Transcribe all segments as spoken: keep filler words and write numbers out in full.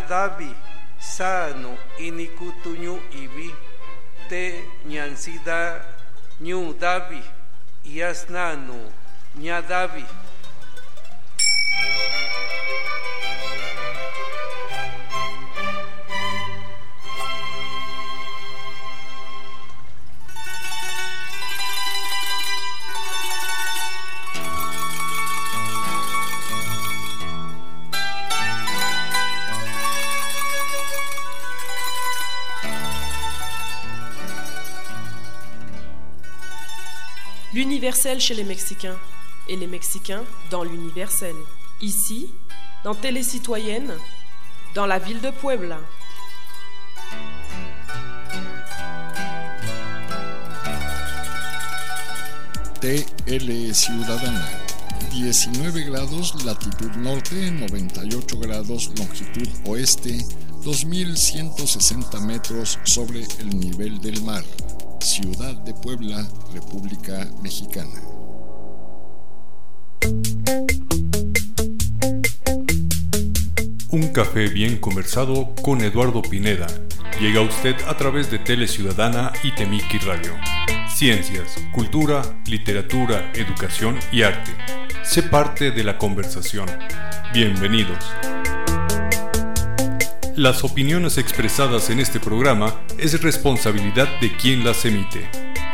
ñadavi sano inikutuñu ibi te ñansida ñu davi yasnanu ñadavi. L'universel chez les Mexicains et les Mexicains dans l'universel. Ici, dans Télécitoyenne, dans la ville de Puebla. T L Ciudadana, diecinueve grados latitud norte, noventa y ocho grados longitud oeste, dos mil ciento sesenta metros sobre el nivel del mar. Ciudad de Puebla, República Mexicana. Un café bien conversado con Eduardo Pineda. Llega a usted a través de Tele Ciudadana y Temiki Radio. Ciencias, cultura, literatura, educación y arte. Sé parte de la conversación. Bienvenidos. Las opiniones expresadas en este programa es responsabilidad de quien las emite.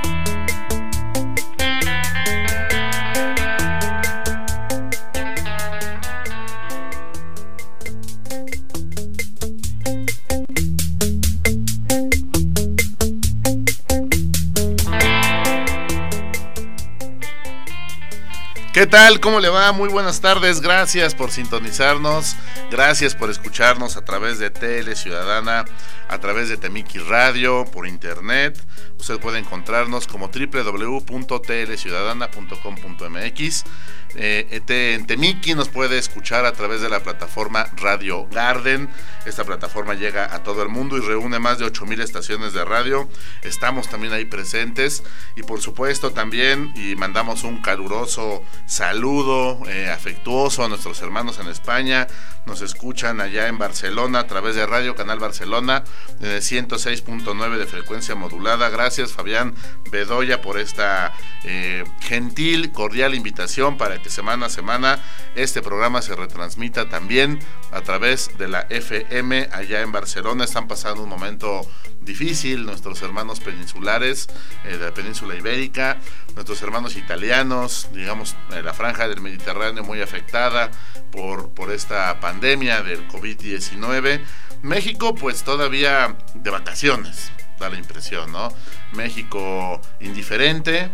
¿Qué tal? ¿Cómo le va? Muy buenas tardes, gracias por sintonizarnos, gracias por escucharnos a través de Tele Ciudadana, a través de Temiki Radio, por internet. Usted puede encontrarnos como doble u doble u doble u punto teleciudadana punto com punto m x. Eh, en Temiki nos puede escuchar a través de la plataforma Radio Garden. Esta plataforma llega a todo el mundo y reúne más de ocho mil estaciones de radio. Estamos también ahí presentes y por supuesto también y mandamos un caluroso saludo eh, afectuoso a nuestros hermanos en España. Nos escuchan allá en Barcelona a través de Radio Canal Barcelona en el ciento seis punto nueve de frecuencia modulada. Gracias Fabián Bedoya por esta eh, gentil, cordial invitación para que semana a semana este programa se retransmita también a través de la F M allá en Barcelona. Están pasando un momento difícil nuestros hermanos peninsulares eh, de la península ibérica, nuestros hermanos italianos, digamos eh, la franja del Mediterráneo muy afectada por, por esta pandemia del covid diecinueve. México pues todavía de vacaciones, da la impresión, ¿no? México indiferente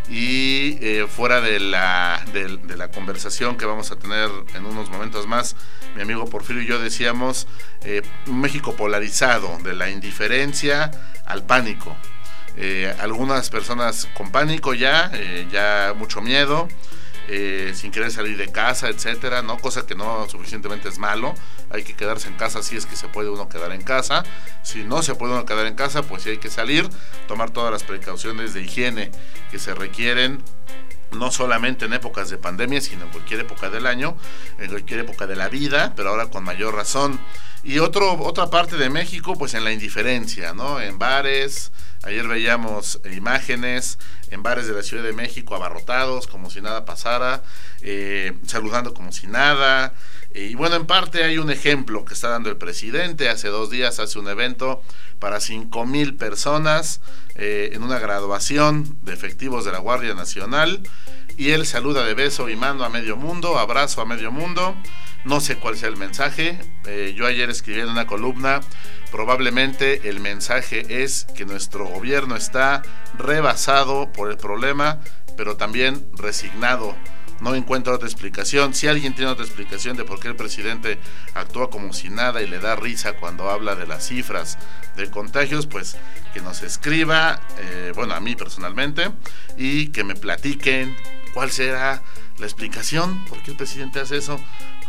y eh, fuera de la, de, de la conversación que vamos a tener en unos momentos más, mi amigo Porfirio y yo decíamos eh, México polarizado, de la indiferencia al pánico. Eh, algunas personas con pánico ya, eh, ya mucho miedo, eh, sin querer salir de casa, etcétera, ¿no? Cosa que no suficientemente es malo. Hay que quedarse en casa si es que se puede uno quedar en casa. Si no se puede uno quedar en casa, pues sí hay que salir, tomar todas las precauciones de higiene que se requieren, no solamente en épocas de pandemia, sino en cualquier época del año, en cualquier época de la vida, pero ahora con mayor razón. Y otro, otra parte de México, pues en la indiferencia, ¿no? En bares, ayer veíamos imágenes en bares de la Ciudad de México abarrotados, como si nada pasara, eh, saludando como si nada. Eh, y bueno, en parte hay un ejemplo que está dando el presidente. Hace dos días hace un evento para cinco mil personas eh, en una graduación de efectivos de la Guardia Nacional. Y él saluda de beso y mano a medio mundo, abrazo a medio mundo. No sé cuál sea el mensaje. Eh, yo ayer escribí en una columna, probablemente el mensaje es que nuestro gobierno está rebasado por el problema, pero también resignado. No encuentro otra explicación. Si alguien tiene otra explicación de por qué el presidente actúa como si nada y le da risa cuando habla de las cifras de contagios, pues que nos escriba, eh, bueno, a mí personalmente, y que me platiquen cuál será la explicación, por qué el presidente hace eso.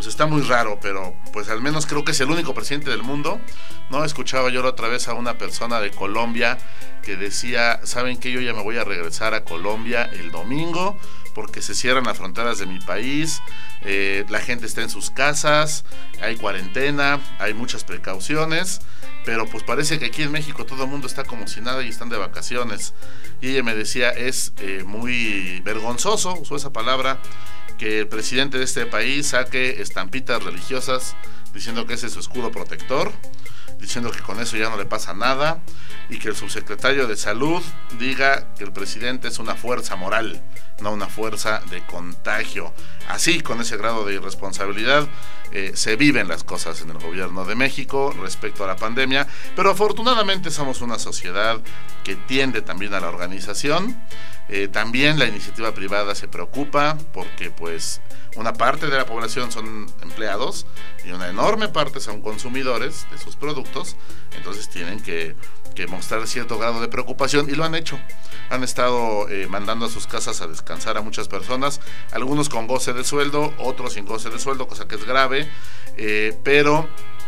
pues está muy raro, pero pues al menos creo que es el único presidente del mundo, ¿no? Escuchaba yo la otra vez a una persona de Colombia que decía, ¿saben qué? Yo ya me voy a regresar a Colombia el domingo porque se cierran las fronteras de mi país, eh, la gente está en sus casas, hay cuarentena, hay muchas precauciones, pero pues parece que aquí en México todo el mundo está como si nada y están de vacaciones. Y ella me decía, es eh, muy vergonzoso, usó esa palabra, que el presidente de este país saque estampitas religiosas diciendo que ese es su escudo protector, diciendo que con eso ya no le pasa nada, y que el subsecretario de Salud diga que el presidente es una fuerza moral, no una fuerza de contagio. Así, con ese grado de irresponsabilidad, eh, se viven las cosas en el gobierno de México respecto a la pandemia, pero afortunadamente somos una sociedad que tiende también a la organización. Eh, también la iniciativa privada se preocupa porque pues una parte de la población son empleados y una enorme parte son consumidores de sus productos, entonces tienen que, que mostrar cierto grado de preocupación y lo han hecho. Han estado eh, mandando a sus casas a descansar a muchas personas, algunos con goce de sueldo, otros sin goce de sueldo, cosa que es grave, eh, pero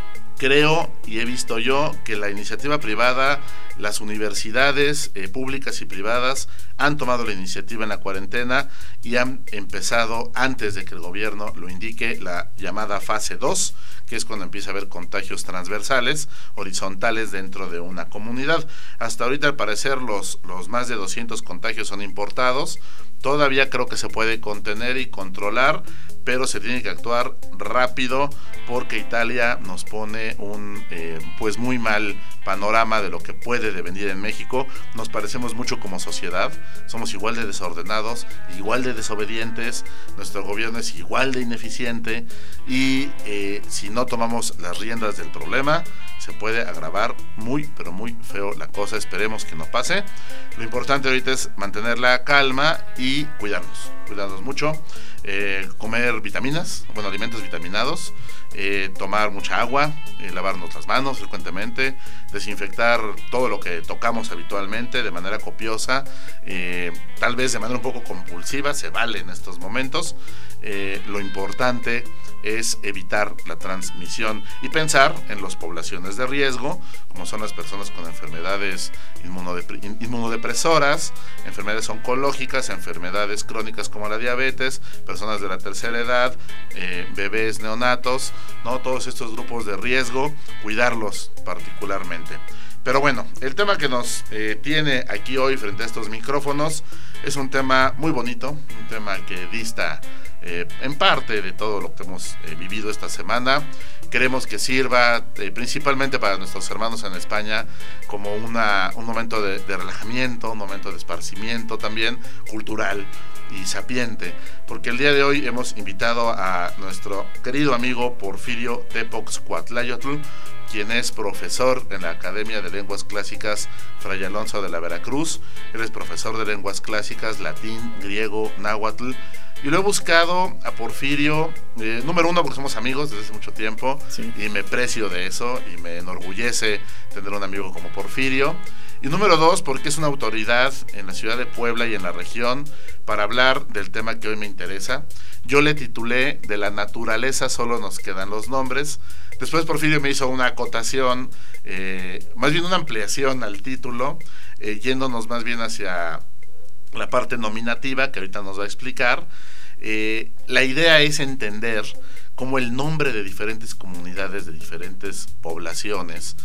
creo y he visto yo que la iniciativa privada, las universidades eh, públicas y privadas han tomado la iniciativa en la cuarentena y han empezado, antes de que el gobierno lo indique, la llamada fase dos, que es cuando empieza a haber contagios transversales, horizontales dentro de una comunidad. Hasta ahorita, al parecer, los, los más de doscientos contagios son importados. Todavía creo que se puede contener y controlar, pero se tiene que actuar rápido porque Italia nos pone un eh, pues muy mal panorama de lo que puede devenir en México. Nos parecemos mucho como sociedad, somos igual de desordenados, igual de desobedientes, nuestro gobierno es igual de ineficiente y eh, si no tomamos las riendas del problema se puede agravar muy pero muy feo la cosa. Esperemos que no pase. Lo importante ahorita es mantener la calma y cuidarnos, cuidarnos mucho, eh, comer vitaminas, bueno, alimentos vitaminados, eh, tomar mucha agua, eh, lavarnos las manos frecuentemente, desinfectar todo lo que tocamos habitualmente de manera copiosa, eh, tal vez de manera un poco compulsiva, se vale en estos momentos. Eh, lo importante es evitar la transmisión y pensar en las poblaciones de riesgo, como son las personas con enfermedades inmunodep- inmunodepresoras, enfermedades oncológicas, enfermedades crónicas como la diabetes, personas de la tercera edad, eh, bebés neonatos, ¿no? Todos estos grupos de riesgo, cuidarlos particularmente. Pero bueno, el tema que nos eh, tiene aquí hoy frente a estos micrófonos es un tema muy bonito, un tema que dista eh, en parte de todo lo que hemos eh, vivido esta semana. Queremos que sirva eh, principalmente para nuestros hermanos en España como una, un momento de, de relajamiento, un momento de esparcimiento también cultural y sapiente, porque el día de hoy hemos invitado a nuestro querido amigo Porfirio Tepox-Cuatlayotl, quien es profesor en la Academia de Lenguas Clásicas Fray Alonso de la Veracruz. Él es profesor de lenguas clásicas, latín, griego, náhuatl, y lo he buscado a Porfirio, eh, número uno porque somos amigos desde hace mucho tiempo, sí, y me precio de eso y me enorgullece tener un amigo como Porfirio. Y número dos, porque es una autoridad en la ciudad de Puebla y en la región para hablar del tema que hoy me interesa. Yo le titulé De la naturaleza solo nos quedan los nombres. Después Porfirio me hizo una acotación, eh, más bien una ampliación al título, eh, yéndonos más bien hacia la parte nominativa que ahorita nos va a explicar. Eh, la idea es entender cómo el nombre de diferentes comunidades, de diferentes poblaciones,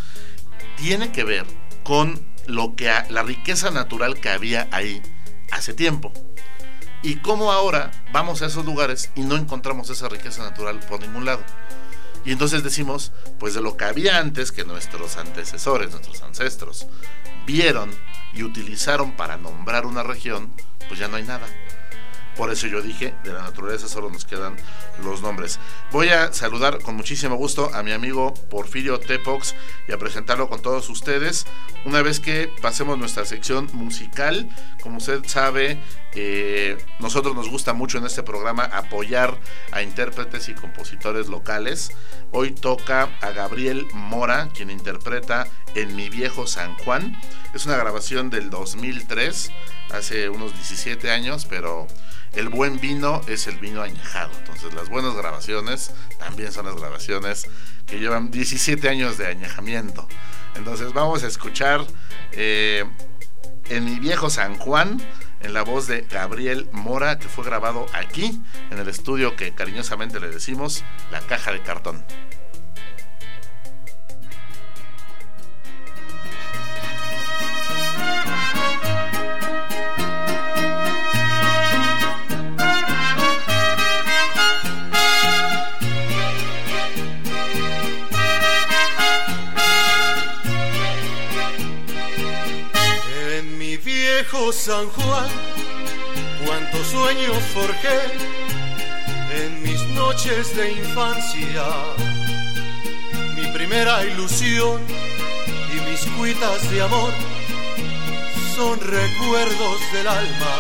tiene que ver con lo que a, la riqueza natural que había ahí hace tiempo, y cómo ahora vamos a esos lugares y no encontramos esa riqueza natural por ningún lado. Y entonces decimos, pues de lo que había antes, que nuestros antecesores, nuestros ancestros vieron y utilizaron para nombrar una región, pues ya no hay nada. Por eso yo dije, de la naturaleza solo nos quedan los nombres. Voy a saludar con muchísimo gusto a mi amigo Porfirio Tepox y a presentarlo con todos ustedes. Una vez que pasemos nuestra sección musical, como usted sabe, eh, nosotros nos gusta mucho en este programa apoyar a intérpretes y compositores locales. Hoy toca a Gabriel Mora, quien interpreta En mi viejo San Juan. Es una grabación del dos mil tres, hace unos diecisiete años, pero el buen vino es el vino añejado. Entonces las buenas grabaciones también son las grabaciones que llevan diecisiete años de añejamiento. Entonces vamos a escuchar eh, En mi viejo San Juan, en la voz de Gabriel Mora, que fue grabado aquí, en el estudio que cariñosamente le decimos La Caja de Cartón. San Juan, cuántos sueños forjé en mis noches de infancia, mi primera ilusión y mis cuitas de amor son recuerdos del alma.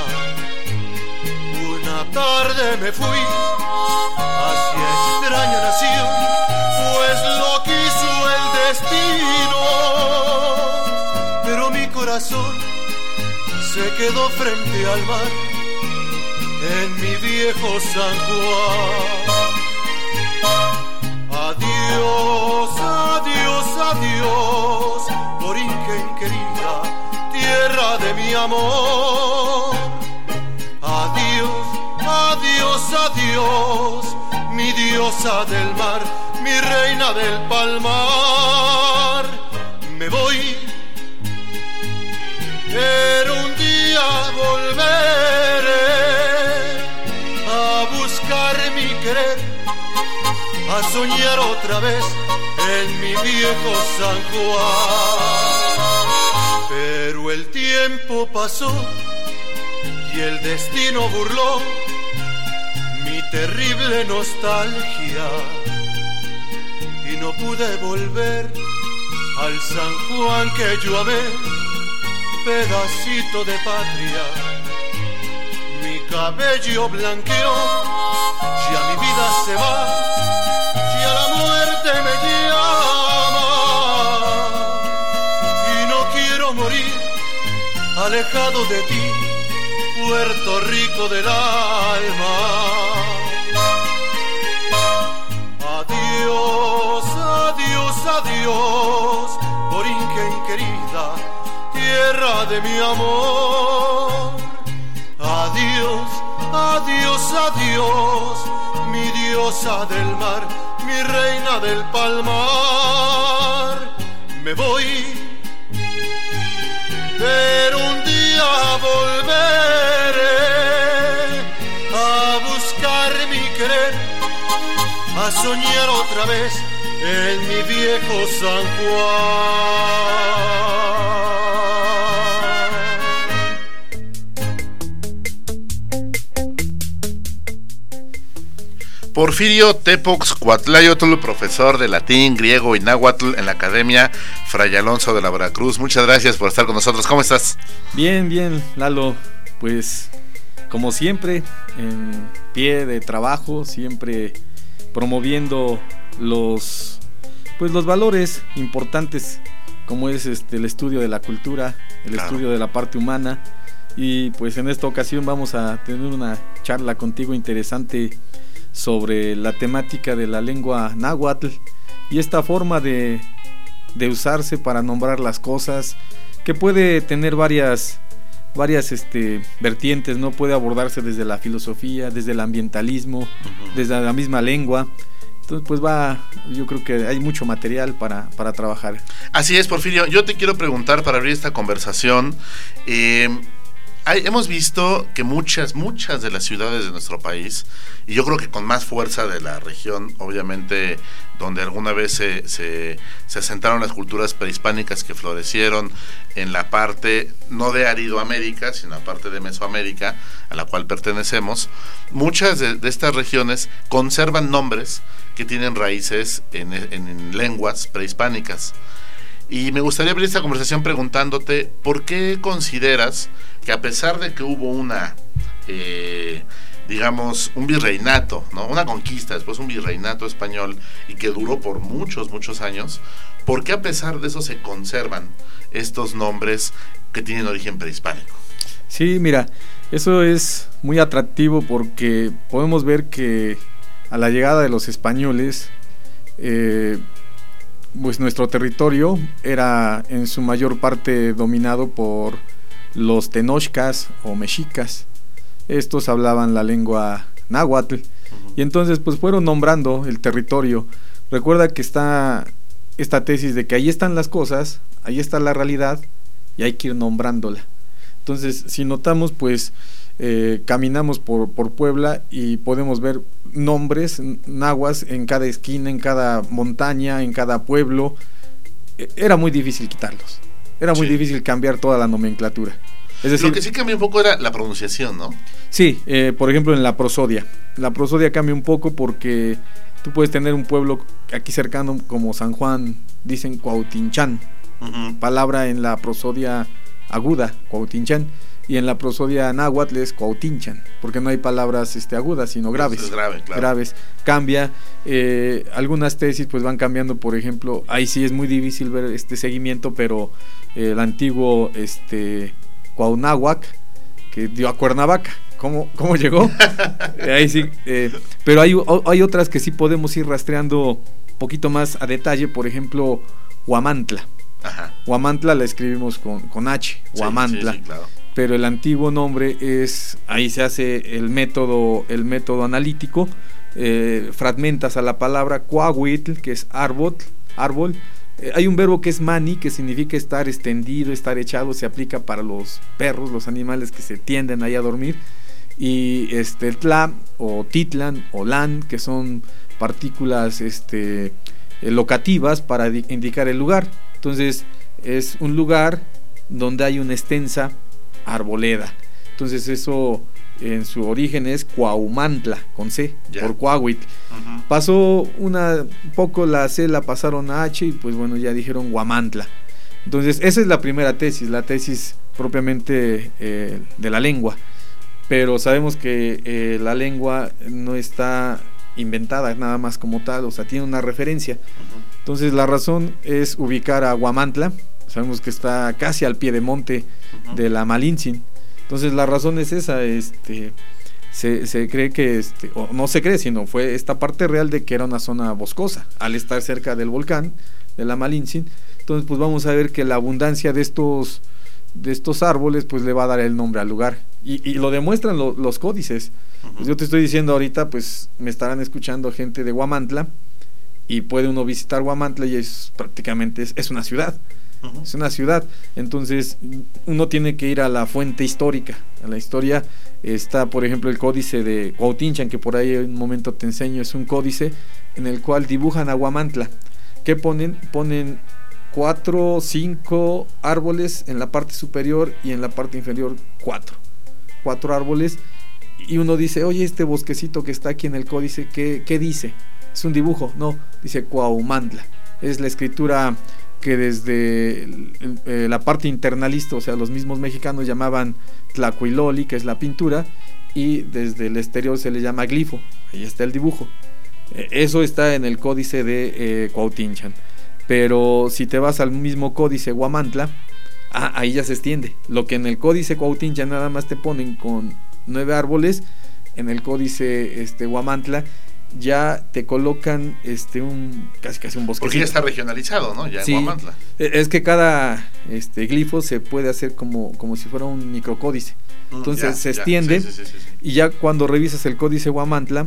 Una tarde me fui hacia extraña nación, pues lo quiso el destino, pero mi corazón se quedó frente al mar en mi viejo San Juan. Adiós, adiós, adiós, Borinquen querida, tierra de mi amor. Adiós, adiós, adiós, mi diosa del mar, mi reina del palmar. Me voy, pero un día volveré a buscar mi querer, a soñar otra vez en mi viejo San Juan. Pero el tiempo pasó y el destino burló mi terrible nostalgia y no pude volver al San Juan que yo amé, pedacito de patria. Mi cabello blanqueó, ya mi vida se va, ya la muerte me llama y no quiero morir alejado de ti, Puerto Rico del alma. Adiós, adiós, adiós, Borinquen querida, tierra de mi amor. Adiós, adiós, adiós, mi diosa del mar, mi reina del palmar. Me voy, pero un día volveré a buscar mi querer, a soñar otra vez en mi viejo San Juan. Porfirio Tepox Cuatlayotl, profesor de latín, griego y náhuatl en la Academia Fray Alonso de la Veracruz. Muchas gracias por estar con nosotros. ¿Cómo estás? Bien, bien, Lalo. Pues, como siempre, en pie de trabajo, siempre promoviendo los, pues, los valores importantes, como es este el estudio de la cultura, el claro. estudio de la parte humana. Y pues en esta ocasión vamos a tener una charla contigo interesante sobre la temática de la lengua náhuatl y esta forma de, de usarse para nombrar las cosas, que puede tener varias, varias este, vertientes, ¿no? Puede abordarse desde la filosofía, desde el ambientalismo, uh-huh. desde la misma lengua. Entonces, pues va, yo creo que hay mucho material para, para trabajar. Así es, Porfirio. Yo te quiero preguntar, para abrir esta conversación, eh, Hay, hemos visto que muchas, muchas de las ciudades de nuestro país, y yo creo que con más fuerza de la región, obviamente, donde alguna vez se, se, se asentaron las culturas prehispánicas que florecieron en la parte, no de Aridoamérica, sino la parte de Mesoamérica, a la cual pertenecemos, muchas de, de estas regiones conservan nombres que tienen raíces en, en, en lenguas prehispánicas. Y me gustaría abrir esta conversación preguntándote, ¿por qué consideras que a pesar de que hubo una, eh, digamos, un virreinato, ¿no? Una conquista, después un virreinato español, y que duró por muchos, muchos años, ¿por qué a pesar de eso se conservan estos nombres que tienen origen prehispánico? Sí, mira, Eso es muy atractivo porque podemos ver que a la llegada de los españoles, eh, pues nuestro territorio era en su mayor parte dominado por los tenochcas o mexicas. Estos hablaban la lengua náhuatl, uh-huh. y entonces pues fueron nombrando el territorio. Recuerda que está esta tesis de que ahí están las cosas, ahí está la realidad y hay que ir nombrándola. Entonces, si notamos, pues eh, caminamos por, por Puebla y podemos ver nombres náhuatl en cada esquina, en cada montaña, en cada pueblo. Era muy difícil quitarlos, era muy sí. difícil cambiar toda la nomenclatura. Es decir, lo que sí cambia un poco era la pronunciación, ¿no? Sí, eh, por ejemplo en la prosodia. La prosodia cambia un poco porque tú puedes tener un pueblo aquí cercano como San Juan, dicen Cuautinchán, uh-huh. palabra en la prosodia aguda, Cuautinchán, y en la prosodia náhuatl es Cuautinchan, porque no hay palabras este, agudas, sino graves. Es grave, claro. Graves. Cambia, eh, algunas tesis pues van cambiando, por ejemplo, ahí sí es muy difícil ver este seguimiento, pero eh, el antiguo este, Cuauhnáhuac, que dio a Cuernavaca. ¿Cómo, cómo llegó? Ahí sí, eh, pero hay, hay otras que sí podemos ir rastreando un poquito más a detalle, por ejemplo, Huamantla. Ajá. Huamantla la escribimos con, con H, Huamantla. Sí, sí, sí, claro. Pero el antiguo nombre es, ahí se hace el método, el método analítico, eh, fragmentas a la palabra Cuahuitl, que es árbol, árbol. Eh, hay un verbo que es mani, que significa estar extendido, estar echado, se aplica para los perros, los animales que se tienden ahí a dormir. Y este tla o titlan o lan, que son partículas este, locativas para indicar el lugar. Entonces es un lugar donde hay una extensa arboleda. Entonces eso en su origen es Cuaumantla, con C, yeah. por Cuahuitl. Uh-huh. Pasó una poco la C, la pasaron a H y pues bueno, ya dijeron Huamantla. Entonces esa es la primera tesis, la tesis propiamente eh, de la lengua. Pero sabemos que eh, la lengua no está inventada nada más como tal, o sea, tiene una referencia. Uh-huh. Entonces la razón es ubicar a Huamantla, sabemos que está casi al pie de monte uh-huh. de la Malintzin. Entonces la razón es esa, este, se, se cree que, este, o no se cree, sino fue esta parte real de que era una zona boscosa, al estar cerca del volcán de la Malintzin. Entonces pues vamos a ver que la abundancia de estos, de estos árboles pues le va a dar el nombre al lugar. Y, y lo demuestran lo, los códices. Uh-huh. Pues yo te estoy diciendo ahorita, pues me estarán escuchando gente de Huamantla y puede uno visitar Huamantla y es prácticamente es, es una ciudad. Uh-huh. Es una ciudad. Entonces uno tiene que ir a la fuente histórica. En la historia está, por ejemplo, el códice de Cuautinchan, que por ahí en un momento te enseño. Es un códice en el cual dibujan a Huamantla. ¿Qué ponen? Ponen cuatro o cinco árboles en la parte superior y en la parte inferior cuatro. Cuatro árboles. Y uno dice, oye, este bosquecito que está aquí en el códice, ¿qué, qué dice? ¿Es un dibujo? No, dice Cuaumantla. Es la escritura que desde el, el, eh, la parte internalista, o sea, los mismos mexicanos llamaban tlacuiloli, que es la pintura, y desde el exterior se le llama glifo. Ahí está el dibujo. Eh, eso está en el códice de eh, Cuautinchan. Pero si te vas al mismo códice Huamantla, ah, ahí ya se extiende. Lo que en el códice Cuautinchan nada más te ponen con nueve árboles, en el códice este, Huamantla ya te colocan este un casi casi un bosque. Porque ya está regionalizado, ¿no? Ya sí, en Huamantla. Es que cada este glifo se puede hacer como, como si fuera un microcódice. Entonces ya, se extiende sí, sí, sí, sí, sí. Y ya cuando revisas el códice Huamantla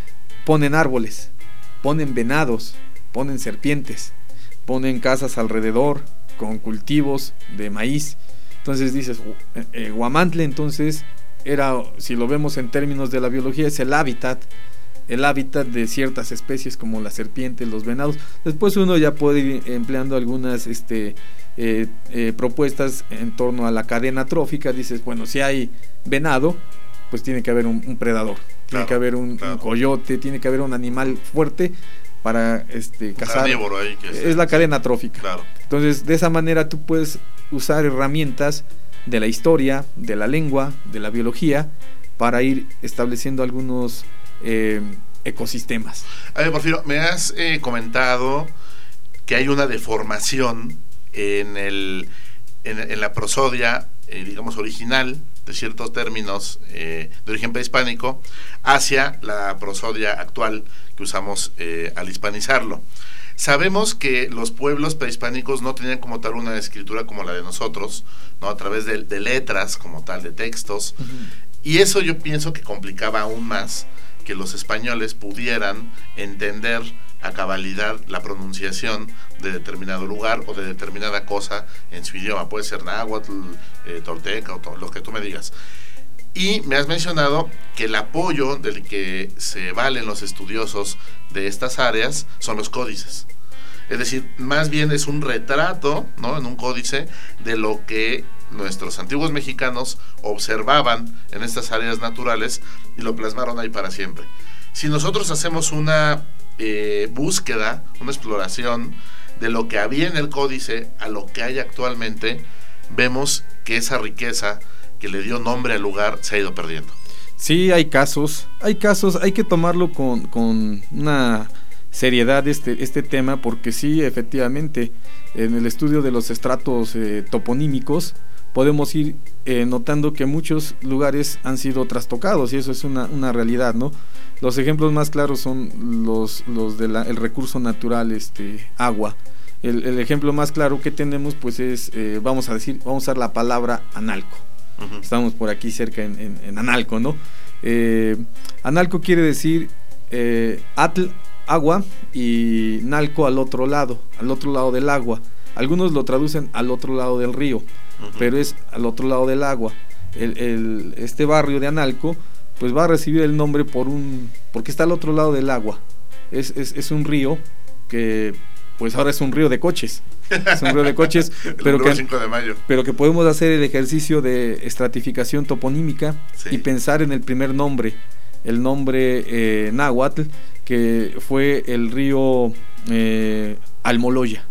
ponen árboles, ponen venados, ponen serpientes, ponen casas alrededor con cultivos de maíz. Entonces dices, eh, Huamantla entonces era, si lo vemos en términos de la biología, es el hábitat el hábitat de ciertas especies como la serpiente, los venados. Después uno ya puede ir empleando algunas este, eh, eh, propuestas en torno a la cadena trófica. Dices, bueno, si hay venado, pues tiene que haber un, un predador, claro, tiene que haber un, claro. un coyote, tiene que haber un animal fuerte para este, cazar. Ahí, que es, es la cadena trófica. Claro. Entonces, de esa manera tú puedes usar herramientas de la historia, de la lengua, de la biología, para ir estableciendo algunos Eh, ecosistemas. A ver, Porfirio, me has eh, comentado que hay una deformación en el en, en la prosodia eh, digamos, original de ciertos términos eh, de origen prehispánico hacia la prosodia actual que usamos eh, al hispanizarlo. Sabemos que los pueblos prehispánicos no tenían como tal una escritura como la de nosotros, ¿no? A través de, de letras como tal, de textos, uh-huh. Y eso yo pienso que complicaba aún más que los españoles pudieran entender a cabalidad la pronunciación de determinado lugar o de determinada cosa en su idioma. Puede ser náhuatl, eh, tolteca o to- lo que tú me digas. Y me has mencionado que el apoyo del que se valen los estudiosos de estas áreas son los códices. Es decir, más bien es un retrato, ¿no?, en un códice de lo que nuestros antiguos mexicanos observaban en estas áreas naturales y lo plasmaron ahí para siempre. Si nosotros hacemos una eh, búsqueda, una exploración de lo que había en el códice a lo que hay actualmente, vemos que esa riqueza que le dio nombre al lugar se ha ido perdiendo. Sí, hay casos, hay casos, hay que tomarlo con, con una seriedad este, este tema, porque sí, efectivamente, en el estudio de los estratos eh, toponímicos, podemos ir eh, notando que muchos lugares han sido trastocados, y eso es una, una realidad, ¿no? Los ejemplos más claros son los, los del recurso natural, este, agua. El, el ejemplo más claro que tenemos, pues es, eh, vamos a decir, vamos a usar la palabra Analco. Uh-huh. Estamos por aquí cerca en, en, en Analco, ¿no? Eh, Analco quiere decir eh, Atl, agua, y Nalco al otro lado, al otro lado del agua. Algunos lo traducen al otro lado del río, uh-huh. pero es al otro lado del agua. El, el, este barrio de Analco pues va a recibir el nombre por un porque está al otro lado del agua. Es, es, es un río que pues ahora es un río de coches. Es un río de coches, pero, que, cinco de mayo. pero que podemos hacer el ejercicio de estratificación toponímica, sí. y pensar en el primer nombre, el nombre eh, náhuatl, que fue el río eh, Almoloya.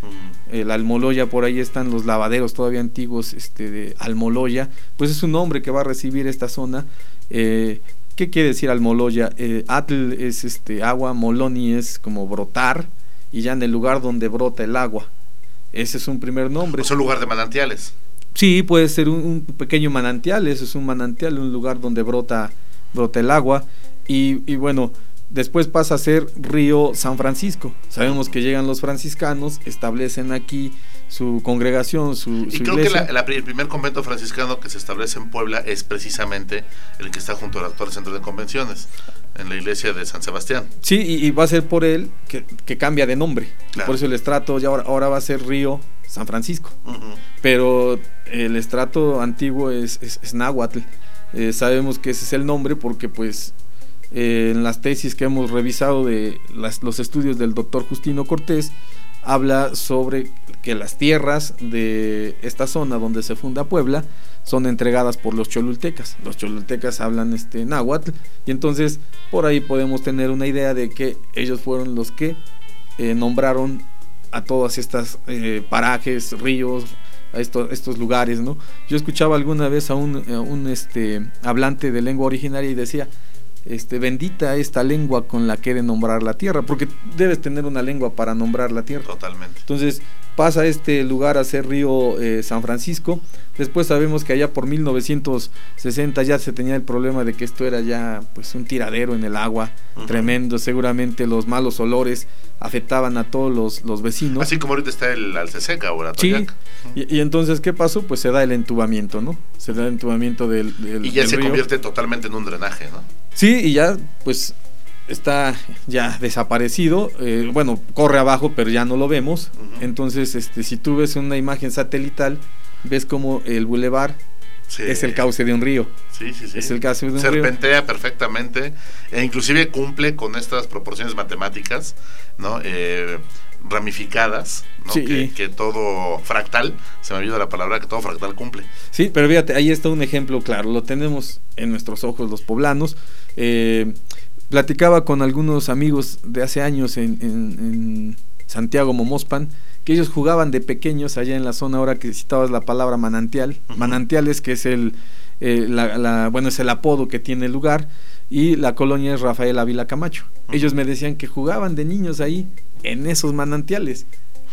El Almoloya, por ahí están los lavaderos todavía antiguos este, de Almoloya, pues es un nombre que va a recibir esta zona. Eh, ¿qué quiere decir Almoloya? Eh, Atl es este, agua, Moloni es como brotar, y ya en el lugar donde brota el agua. Ese es un primer nombre. Es un lugar de manantiales. Sí, puede ser un, un pequeño manantial, eso es un manantial, un lugar donde brota, brota el agua, y, y bueno, después pasa a ser río San Francisco. Sabemos que llegan los franciscanos, establecen aquí su congregación, su, y su creo iglesia. que la, la, el primer convento franciscano que se establece en Puebla es precisamente el que está junto al actual centro de convenciones, en la iglesia de San Sebastián. Sí, y, y va a ser por él que, que cambia de nombre, claro. Por eso el estrato ya ahora, ahora va a ser río San Francisco, uh-huh. pero el estrato antiguo es, es, es náhuatl. Eh, sabemos que ese es el nombre porque pues eh, en las tesis que hemos revisado de las, los estudios del doctor Justino Cortés, habla sobre que las tierras de esta zona donde se funda Puebla son entregadas por los cholultecas. Los cholultecas hablan este náhuatl, y entonces por ahí podemos tener una idea de que ellos fueron los que eh, nombraron a todas estas eh, parajes, ríos, a estos, estos lugares, ¿no? Yo escuchaba alguna vez a un, a un este, hablante de lengua originaria y decía: Este, bendita esta lengua con la que he de nombrar la tierra, porque debes tener una lengua para nombrar la tierra. Totalmente. Entonces pasa este lugar a ser río eh, San Francisco. Después sabemos que allá por mil novecientos sesenta ya se tenía el problema de que esto era ya pues un tiradero en el agua, uh-huh. tremendo. Seguramente los malos olores afectaban a todos los, los vecinos. Así como ahorita está el Alceseca o la Toyac. Sí, uh-huh. y, y entonces ¿qué pasó? Pues se da el entubamiento, ¿no? Se da el entubamiento del, del Y ya del se río. convierte totalmente en un drenaje, ¿no? Sí, y ya pues está ya desaparecido, eh, bueno, corre abajo pero ya no lo vemos. Uh-huh. Entonces este, si tú ves una imagen satelital, ves como el bulevar sí. es el cauce de un río. Sí, sí, sí. Es el cauce de un Serpentea río. perfectamente, e inclusive cumple con estas proporciones matemáticas, ¿no? Eh, ramificadas, ¿no? Sí. Que, que todo fractal, se me olvidó la palabra, que todo fractal cumple. Sí, pero fíjate, ahí está un ejemplo claro, lo tenemos en nuestros ojos los poblanos. Eh, platicaba con algunos amigos de hace años en, en, en Santiago Momospan, que ellos jugaban de pequeños allá en la zona, ahora que citabas la palabra manantial, uh-huh. manantiales, que es el, eh, la, la, bueno, es el apodo que tiene el lugar, y la colonia es Rafael Ávila Camacho. Uh-huh. Ellos me decían que jugaban de niños ahí, en esos manantiales,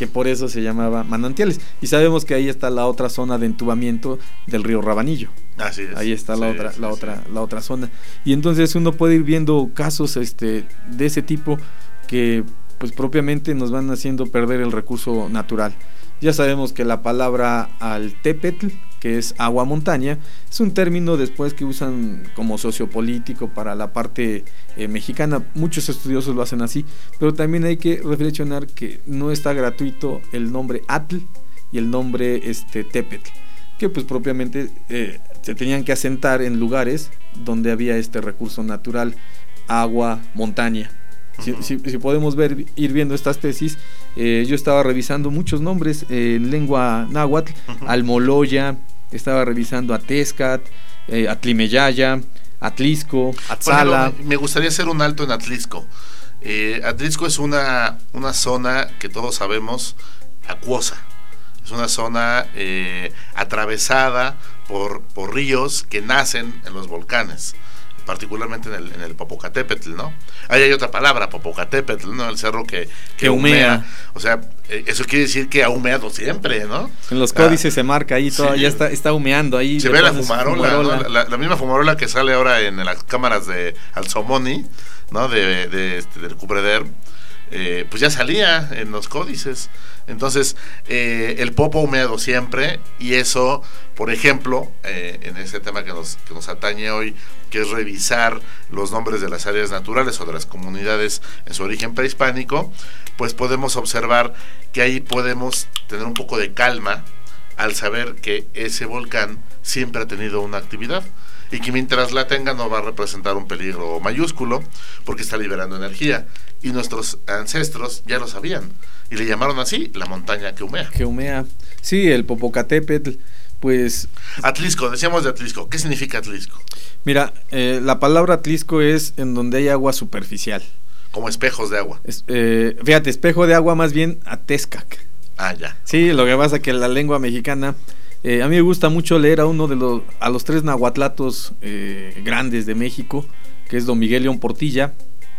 que por eso se llamaba manantiales. Y sabemos que ahí está la otra zona de entubamiento del río Rabanillo. Así es. Ahí está la sí, otra, sí, la sí. otra, la otra zona. Y entonces uno puede ir viendo casos este, de ese tipo que pues propiamente nos van haciendo perder el recurso natural. Ya sabemos que la palabra altépetl, que es agua montaña, es un término después que usan como sociopolítico para la parte eh, mexicana. Muchos estudiosos lo hacen así, pero también hay que reflexionar que no está gratuito el nombre atl y el nombre este, tépetl, que pues propiamente eh, se tenían que asentar en lugares donde había este recurso natural, agua, montaña. Si, si, si podemos ver, ir viendo estas tesis, eh, yo estaba revisando muchos nombres eh, en lengua náhuatl, uh-huh. Almoloya, estaba revisando Atezcat, eh, Atlimeyaya, Atlisco, Atzala. Bueno, me gustaría hacer un alto en Atlisco. Eh, Atlisco es una, una zona que todos sabemos acuosa. Es una zona eh, atravesada por, por ríos que nacen en los volcanes, particularmente en el, en el Popocatépetl, ¿no? Ahí hay otra palabra, Popocatépetl, ¿no? El cerro que, que, que humea. humea. O sea, eh, eso quiere decir que ha humeado siempre, ¿no? En los códices ah, se marca ahí, todo, sí. ya está, está humeando ahí. Se ve la fumarola, fumarola. ¿no? la, la misma fumarola que sale ahora en las cámaras de Alzomoni, ¿no? De, de, este, del Cubreder. Eh, pues ya salía en los códices. Entonces eh, el Popo ha humeado siempre, y eso, por ejemplo, eh, en ese tema que nos, que nos atañe hoy, que es revisar los nombres de las áreas naturales o de las comunidades en su origen prehispánico, pues podemos observar que ahí podemos tener un poco de calma al saber que ese volcán siempre ha tenido una actividad, y que mientras la tenga no va a representar un peligro mayúsculo, porque está liberando energía, y nuestros ancestros ya lo sabían, y le llamaron así, la montaña que humea. Que humea, sí, el Popocatépetl, pues... Atlisco, decíamos de Atlisco, ¿qué significa Atlisco? Mira, eh, la palabra Atlisco es en donde hay agua superficial. Como espejos de agua. Es, eh, fíjate, espejo de agua más bien Atezcac. Ah, ya. Sí, lo que pasa es que la lengua mexicana... Eh, a mí me gusta mucho leer a uno de los a los tres nahuatlatos eh, grandes de México, que es don Miguel León Portilla,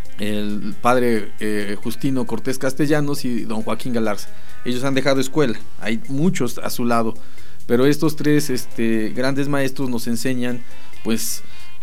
el padre eh, Justino Cortés Castellanos y don Joaquín Galarza. Ellos han dejado escuela, hay muchos a su lado, pero estos tres este, grandes maestros nos enseñan pues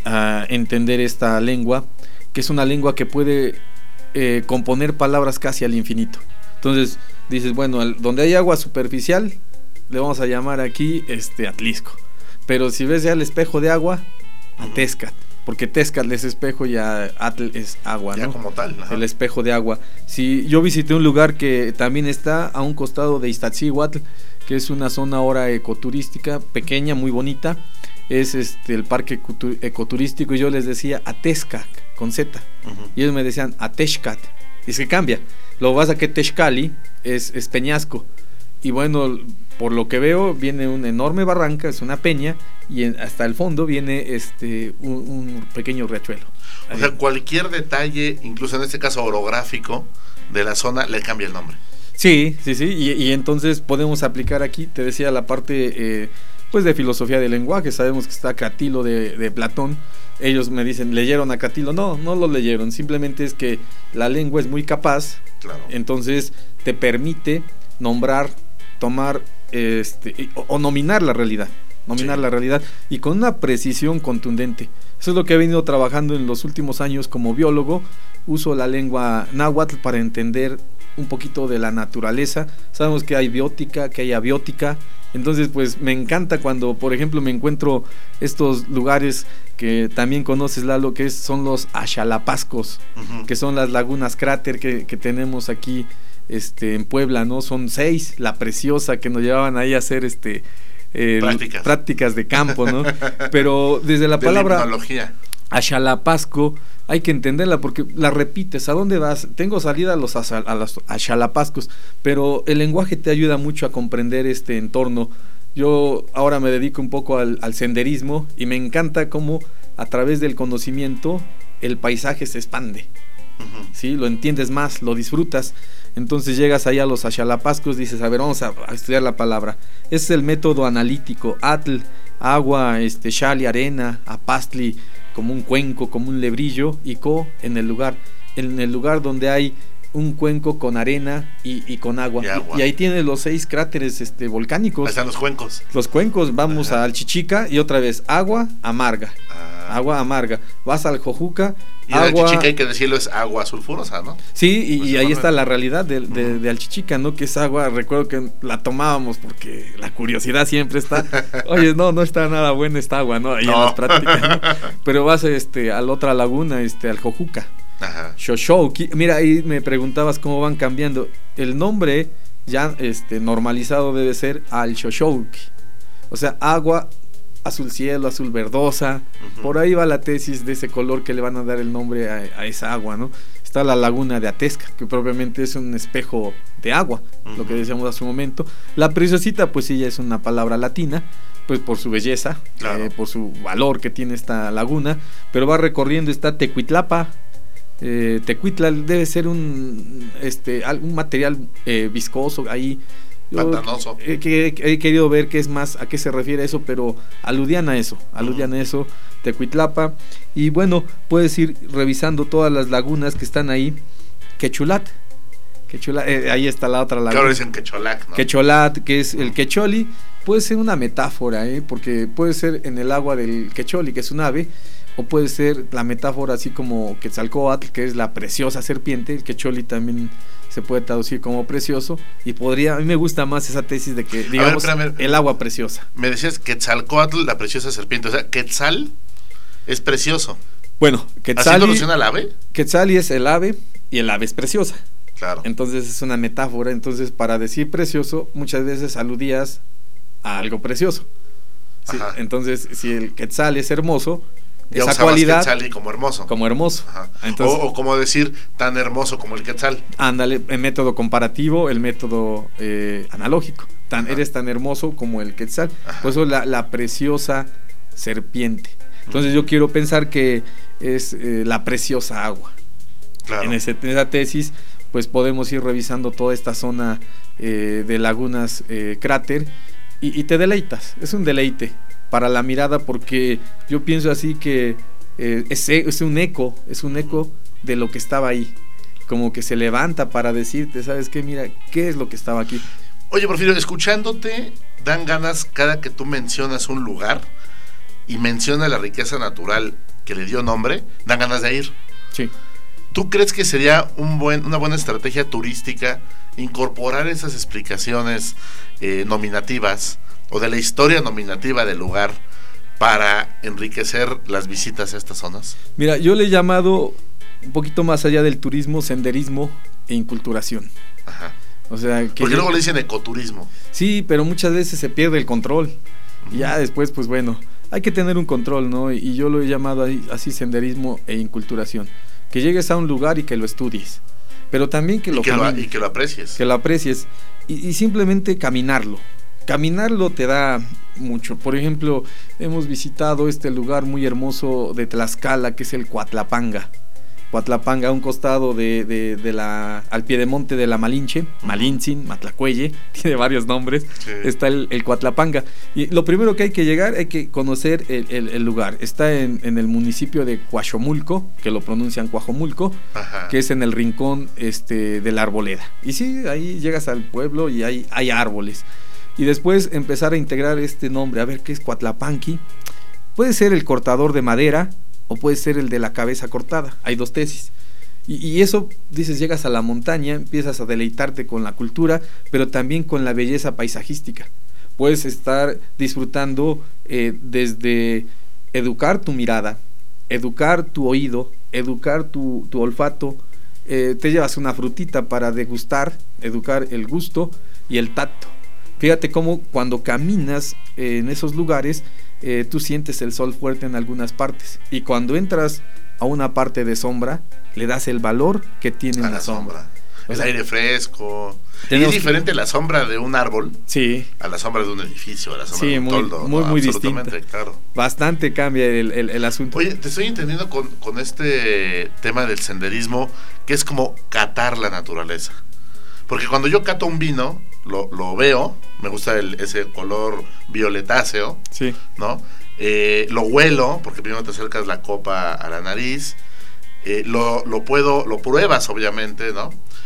a entender esta lengua, que es una lengua que puede eh, componer palabras casi al infinito. Entonces dices, bueno, el, donde hay agua superficial le vamos a llamar aquí este Atlisco, pero si ves ya el espejo de agua, Atezcat, porque Tezcat es espejo y Atl es agua, ya ¿no? Como tal, ajá. El espejo de agua. Si yo visité un lugar que también está a un costado de Iztaccíhuatl, que es una zona ahora ecoturística pequeña, muy bonita, es este el parque ecoturístico, y yo les decía Atezcac con Z, uh-huh. y ellos me decían Atezcat, y es que cambia. Lo que pasa que Texcali es, es peñasco, y bueno, por lo que veo viene una enorme barranca, es una peña, y en, hasta el fondo viene este un, un pequeño riachuelo. O sea, cualquier detalle, incluso en este caso orográfico, de la zona, le cambia el nombre. Sí, sí, sí, y, y entonces podemos aplicar aquí, te decía, la parte eh, pues de filosofía del lenguaje. Sabemos que está Cratilo de, de Platón. Ellos me dicen, ¿leyeron a Cratilo? No, no lo leyeron, simplemente es que la lengua es muy capaz, claro. Entonces te permite nombrar, tomar este o, o nominar la realidad, nominar sí. la realidad, y con una precisión contundente. Eso es lo que he venido trabajando en los últimos años como biólogo. Uso la lengua náhuatl para entender un poquito de la naturaleza. Sabemos que hay biótica, que hay abiótica. Entonces pues me encanta cuando, por ejemplo, me encuentro estos lugares que también conoces, Lalo, que es, son los Axalapascos, uh-huh. que son las lagunas cráter que, que tenemos aquí este en Puebla, ¿no? Son seis, La Preciosa, que nos llevaban ahí a hacer este eh, prácticas. prácticas de campo, ¿no? Pero desde la de palabra limnología. Axalapasco hay que entenderla porque la repites. ¿A dónde vas? Tengo salida a los a los Axalapascos, pero el lenguaje te ayuda mucho a comprender este entorno. Yo ahora me dedico un poco al, al senderismo, y me encanta cómo a través del conocimiento el paisaje se expande. Uh-huh. ¿Sí? Lo entiendes más, lo disfrutas. Entonces llegas ahí a los Axalapascos, dices, a ver, vamos a, a estudiar la palabra. Ese es el método analítico. Atl, agua, este, Xali, arena, Apastli, como un cuenco, como un lebrillo, y Co, en el lugar, en el lugar donde hay un cuenco con arena y, y con agua. Y, agua. y ahí tienes los seis cráteres este, volcánicos. Ahí están los cuencos. Los cuencos, vamos Ajá. al Chichica y otra vez agua amarga. Ah. Agua amarga. Vas al Jojuca. Y agua... el Chichica, hay que decirlo, es agua sulfurosa, ¿no? Sí, y, Pues y ahí bueno. está la realidad de, de, de Alchichica, ¿no? Que es agua, recuerdo que la tomábamos porque la curiosidad siempre está. Oye, no, no está nada buena esta agua, ¿no? Ahí No. en las prácticas, ¿no? Pero vas este, a la otra laguna, este, al Jojuca. Ajá. Shoshouki. Mira, ahí me preguntabas cómo van cambiando. El nombre ya este, normalizado debe ser al Shoshouki. O sea, agua azul cielo, azul verdosa. Uh-huh. Por ahí va la tesis de ese color que le van a dar el nombre a, a esa agua, ¿no? Está la laguna de Atesca, que propiamente es un espejo de agua, uh-huh. lo que decíamos hace un momento. La Preciosita, pues sí, ya es una palabra latina, pues por su belleza, claro. eh, por su valor que tiene esta laguna, pero va recorriendo, está Tecuitlapa. Eh, Tecuitla debe ser un este un material eh, viscoso ahí. Pantanoso. He, he, he querido ver qué es más, a qué se refiere eso, pero aludían a eso, aludían uh-huh. a eso, Tecuitlapa. Y bueno, puedes ir revisando todas las lagunas que están ahí. Quechulat, Quechulat eh, ahí está la otra laguna. Claro, dicen Quecholac, ¿no? Quecholat, que es el quecholi, puede ser una metáfora, ¿eh? Porque puede ser en el agua del quecholi, que es un ave, o puede ser la metáfora así como Quetzalcóatl, que es la preciosa serpiente. El quecholi también se puede traducir como precioso, y podría, a mí me gusta más esa tesis de que, digamos, ver, espérame, el agua preciosa. Me decías Quetzalcóatl, la preciosa serpiente, o sea, Quetzal es precioso. Bueno, Quetzali, ¿así alusiona al ave? Quetzali es el ave, y el ave es preciosa. Claro. Entonces es una metáfora. Entonces, para decir precioso, muchas veces aludías a algo precioso. ¿Sí? Entonces, si el Quetzal es hermoso, ya esa cualidad Quetzal como hermoso. Como hermoso. Entonces, o, o como decir tan hermoso como el Quetzal. Ándale, el método comparativo, el método eh, analógico. Tan, eres tan hermoso como el Quetzal. Ajá. Por eso la, la preciosa serpiente. Entonces, uh-huh. yo quiero pensar que es eh, la preciosa agua. Claro. En, ese, en esa tesis, pues podemos ir revisando toda esta zona eh, de lagunas eh, cráter y, y te deleitas. Es un deleite para la mirada, porque yo pienso así que eh, es, es un eco, es un eco de lo que estaba ahí, como que se levanta para decirte, ¿sabes qué? Mira, ¿qué es lo que estaba aquí? Oye, Porfirio, escuchándote, dan ganas cada que tú mencionas un lugar y mencionas la riqueza natural que le dio nombre, dan ganas de ir. Sí. ¿Tú crees que sería un buen, una buena estrategia turística incorporar esas explicaciones eh, nominativas o de la historia nominativa del lugar para enriquecer las visitas a estas zonas? Mira, yo le he llamado un poquito más allá del turismo, senderismo e inculturación. Ajá. O sea, que porque yo... luego le dicen ecoturismo. Sí, pero muchas veces se pierde el control. Uh-huh. Y ya después, pues bueno, hay que tener un control, ¿no? Y yo lo he llamado así, senderismo e inculturación. Que llegues a un lugar y que lo estudies, pero también que y lo, que lo y que lo aprecies. Que lo aprecies y, y simplemente caminarlo. Caminarlo te da mucho. Por ejemplo, hemos visitado este lugar muy hermoso de Tlaxcala, que es el Coatlapanga. Coatlapanga, a un costado de, de, de la, al piedemonte de la Malinche, Malintzin, Matlacuelle, tiene varios nombres, sí. Está el, el Coatlapanga. Y lo primero que hay que llegar, hay que conocer el, el, el lugar. Está en, en el municipio de Coaxomulco, que lo pronuncian Cuajomulco, Ajá. que es en el rincón este, de la Arboleda. Y sí, ahí llegas al pueblo y hay, hay árboles. Y después empezar a integrar este nombre, a ver qué es Coatlapanqui. Puede ser el cortador de madera, o puede ser el de la cabeza cortada. Hay dos tesis. Y, y eso, dices, llegas a la montaña, empiezas a deleitarte con la cultura, pero también con la belleza paisajística. Puedes estar disfrutando eh, desde educar tu mirada, educar tu oído, educar tu, tu olfato. Eh, te llevas una frutita para degustar, educar el gusto y el tacto. Fíjate cómo cuando caminas eh, en esos lugares, Eh, tú sientes el sol fuerte en algunas partes, y cuando entras a una parte de sombra le das el valor que tiene a la, la sombra, sombra. El o sea, aire fresco. Y es diferente que... la sombra de un árbol sí. a la sombra de un edificio, a la sombra sí, de un muy, toldo. muy, no, muy distinto. Claro. Bastante cambia el, el, el asunto. Oye, te estoy entendiendo con, con este tema del senderismo, que es como catar la naturaleza. Porque cuando yo cato un vino, lo, lo veo, me gusta el, ese color violetáceo, sí. ¿no? Eh, lo huelo, porque primero te acercas la copa a la nariz, eh, lo, lo puedo, lo pruebas obviamente, ¿no?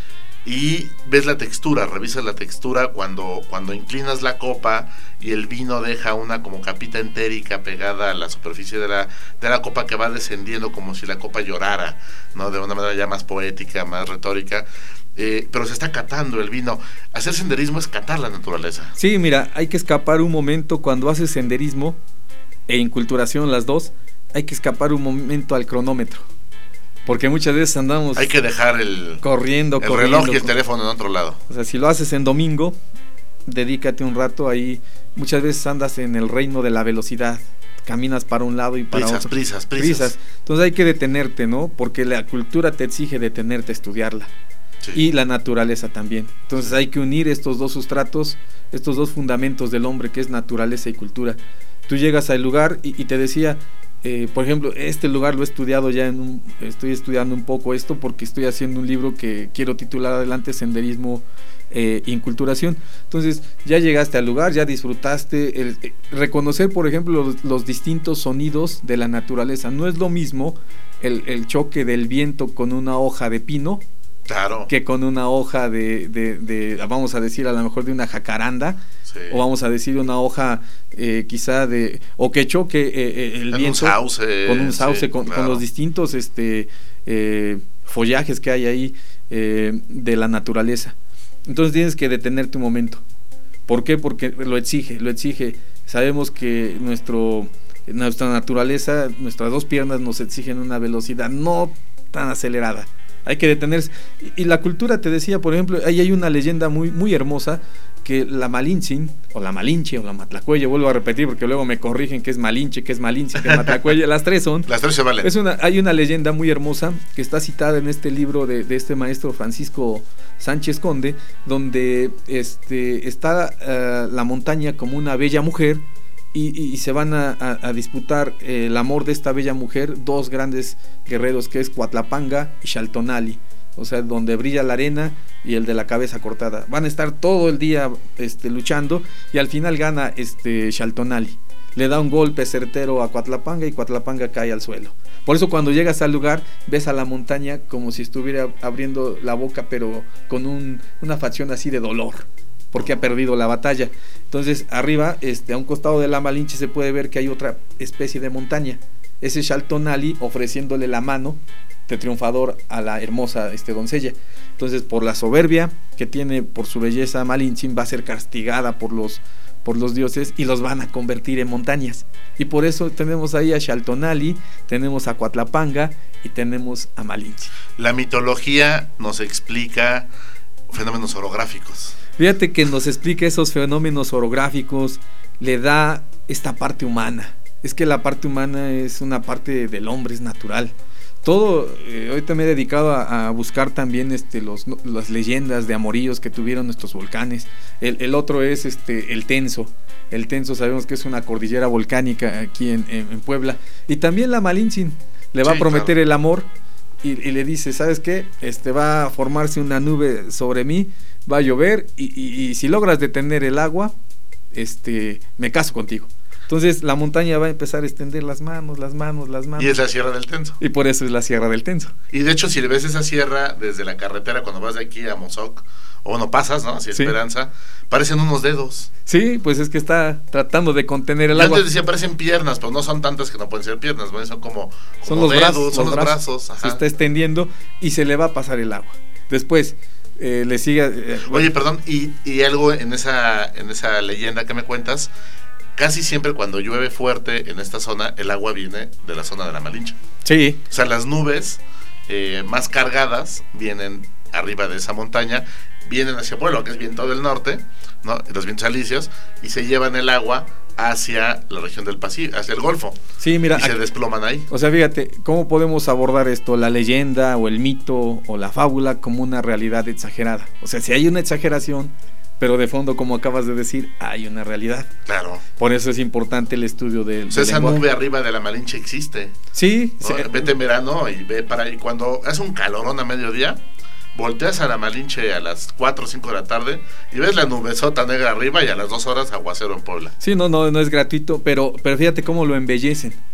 y ves la textura, revisas la textura cuando, cuando inclinas la copa y el vino deja una como capita entérica pegada a la superficie de la, de la copa que va descendiendo como si la copa llorara, ¿no? De una manera ya más poética, más retórica. Eh, pero se está catando el vino. Hacer senderismo es catar la naturaleza. Sí, mira, hay que escapar un momento cuando haces senderismo e inculturación, las dos, hay que escapar un momento al cronómetro. Porque muchas veces andamos... Hay que dejar el, corriendo, el corriendo, reloj y el con... teléfono en otro lado. O sea, si lo haces en domingo, dedícate un rato ahí. Muchas veces andas en el reino de la velocidad. Caminas para un lado y para prisas, otro. Prisas, prisas, prisas. Entonces hay que detenerte, ¿no? Porque la cultura te exige detenerte, estudiarla. Sí. Y la naturaleza también. Entonces hay que unir estos dos sustratos, estos dos fundamentos del hombre, que es naturaleza y cultura. Tú llegas al lugar y, y te decía... Eh, por ejemplo, este lugar lo he estudiado ya en un, estoy estudiando un poco esto porque estoy haciendo un libro que quiero titular adelante, Senderismo e eh, Inculturación. Entonces ya llegaste al lugar, ya disfrutaste, el, eh, reconocer por ejemplo los, los distintos sonidos de la naturaleza. No es lo mismo el, el choque del viento con una hoja de pino, claro, que con una hoja de, de, de, vamos a decir a lo mejor de una jacaranda, sí, o vamos a decir una hoja eh, quizá de, o que choque eh, el en viento un sauce, con un sauce, sí, con, claro, con los distintos este eh, follajes que hay ahí eh, de la naturaleza. Entonces tienes que detenerte un momento. ¿Por qué? Porque lo exige, lo exige. Sabemos que nuestro nuestra naturaleza, nuestras dos piernas nos exigen una velocidad no tan acelerada. Hay que detenerse. Y, y la cultura, te decía, por ejemplo, ahí hay una leyenda muy, muy hermosa, que la Malintzin, o la Malinche, o la Matlacueye, vuelvo a repetir porque luego me corrigen que es Malinche, que es Malinche, que es Matlacueye, las tres son. Las tres se valen. Es una, hay una leyenda muy hermosa que está citada en este libro de, de este maestro Francisco Sánchez Conde, donde este, está uh, la montaña como una bella mujer, y, y, y se van a, a, a disputar eh, el amor de esta bella mujer, dos grandes guerreros, que es Cuatlapanga y Xaltonali. O sea, donde brilla la arena y el de la cabeza cortada. Van a estar todo el día este, luchando, y al final gana este Xaltonali. Le da un golpe certero a Cuatlapanga y Cuatlapanga cae al suelo. Por eso cuando llegas al lugar ves a la montaña como si estuviera abriendo la boca, pero con un, una facción así de dolor, porque ha perdido la batalla. Entonces arriba, este, a un costado de la Malinche, se puede ver que hay otra especie de montaña. Ese Xaltonali ofreciéndole la mano de triunfador a la hermosa este, doncella. Entonces, por la soberbia que tiene, por su belleza, Malintzin va a ser castigada por los, por los dioses, y los van a convertir en montañas. Y por eso tenemos ahí a Xaltonali, tenemos a Cuatlapanga y tenemos a Malintzin. La mitología nos explica fenómenos orográficos. Fíjate que nos explica esos fenómenos orográficos, le da esta parte humana. Es que la parte humana es una parte del hombre, es natural. Todo, eh, ahorita me he dedicado a, a buscar también este, los, las leyendas de amoríos que tuvieron nuestros volcanes. El, el otro es este, el Tenso. El Tenso sabemos que es una cordillera volcánica aquí en, en, en Puebla. Y también la Malintzin le va sí, a prometer claro. el amor, y, y le dice, ¿sabes qué? Este, va a formarse una nube sobre mí, va a llover, y, y, y si logras detener el agua, este, me caso contigo. Entonces la montaña va a empezar a extender las manos, las manos, las manos. Y es la Sierra del Tenso. Y por eso es la Sierra del Tenso. Y de hecho, si le ves esa sierra desde la carretera, cuando vas de aquí a Mozoc, o bueno, pasas, ¿no? Hacia sí. Esperanza, parecen unos dedos. Sí, pues es que está tratando de contener el Yo agua. Yo antes decía, parecen piernas, pero no son tantas que no pueden ser piernas, ¿no? Son como, como son los dedos, brazos, son los brazos. brazos. Ajá. Se está extendiendo y se le va a pasar el agua. Después... Eh, le sigue eh, oye, perdón, y, y algo en esa, en esa leyenda que me cuentas, casi siempre cuando llueve fuerte en esta zona, el agua viene de la zona de la Malinche. Sí. O sea, las nubes eh, más cargadas vienen arriba de esa montaña, vienen hacia Puebla, que es viento del norte, ¿no? Los vientos alisios, y se llevan el agua hacia la región del Pacífico, hacia el Golfo. Sí, mira, y se desploman ahí. O sea, fíjate, ¿cómo podemos abordar esto? La leyenda o el mito o la fábula como una realidad exagerada. O sea, si hay una exageración, pero de fondo, como acabas de decir, hay una realidad. Claro. Por eso es importante el estudio del, o sea, del esa lenguaje. Nube arriba de la Malinche existe. Sí. ¿No? sí. Vete en verano y ve para ahí. Cuando hace un calorón a mediodía, volteas a la Malinche a las cuatro o cinco de la tarde y ves la nubesota negra arriba, y a las dos horas aguacero en Puebla. Sí, no, no, no es gratuito, pero, pero fíjate cómo lo embellecen.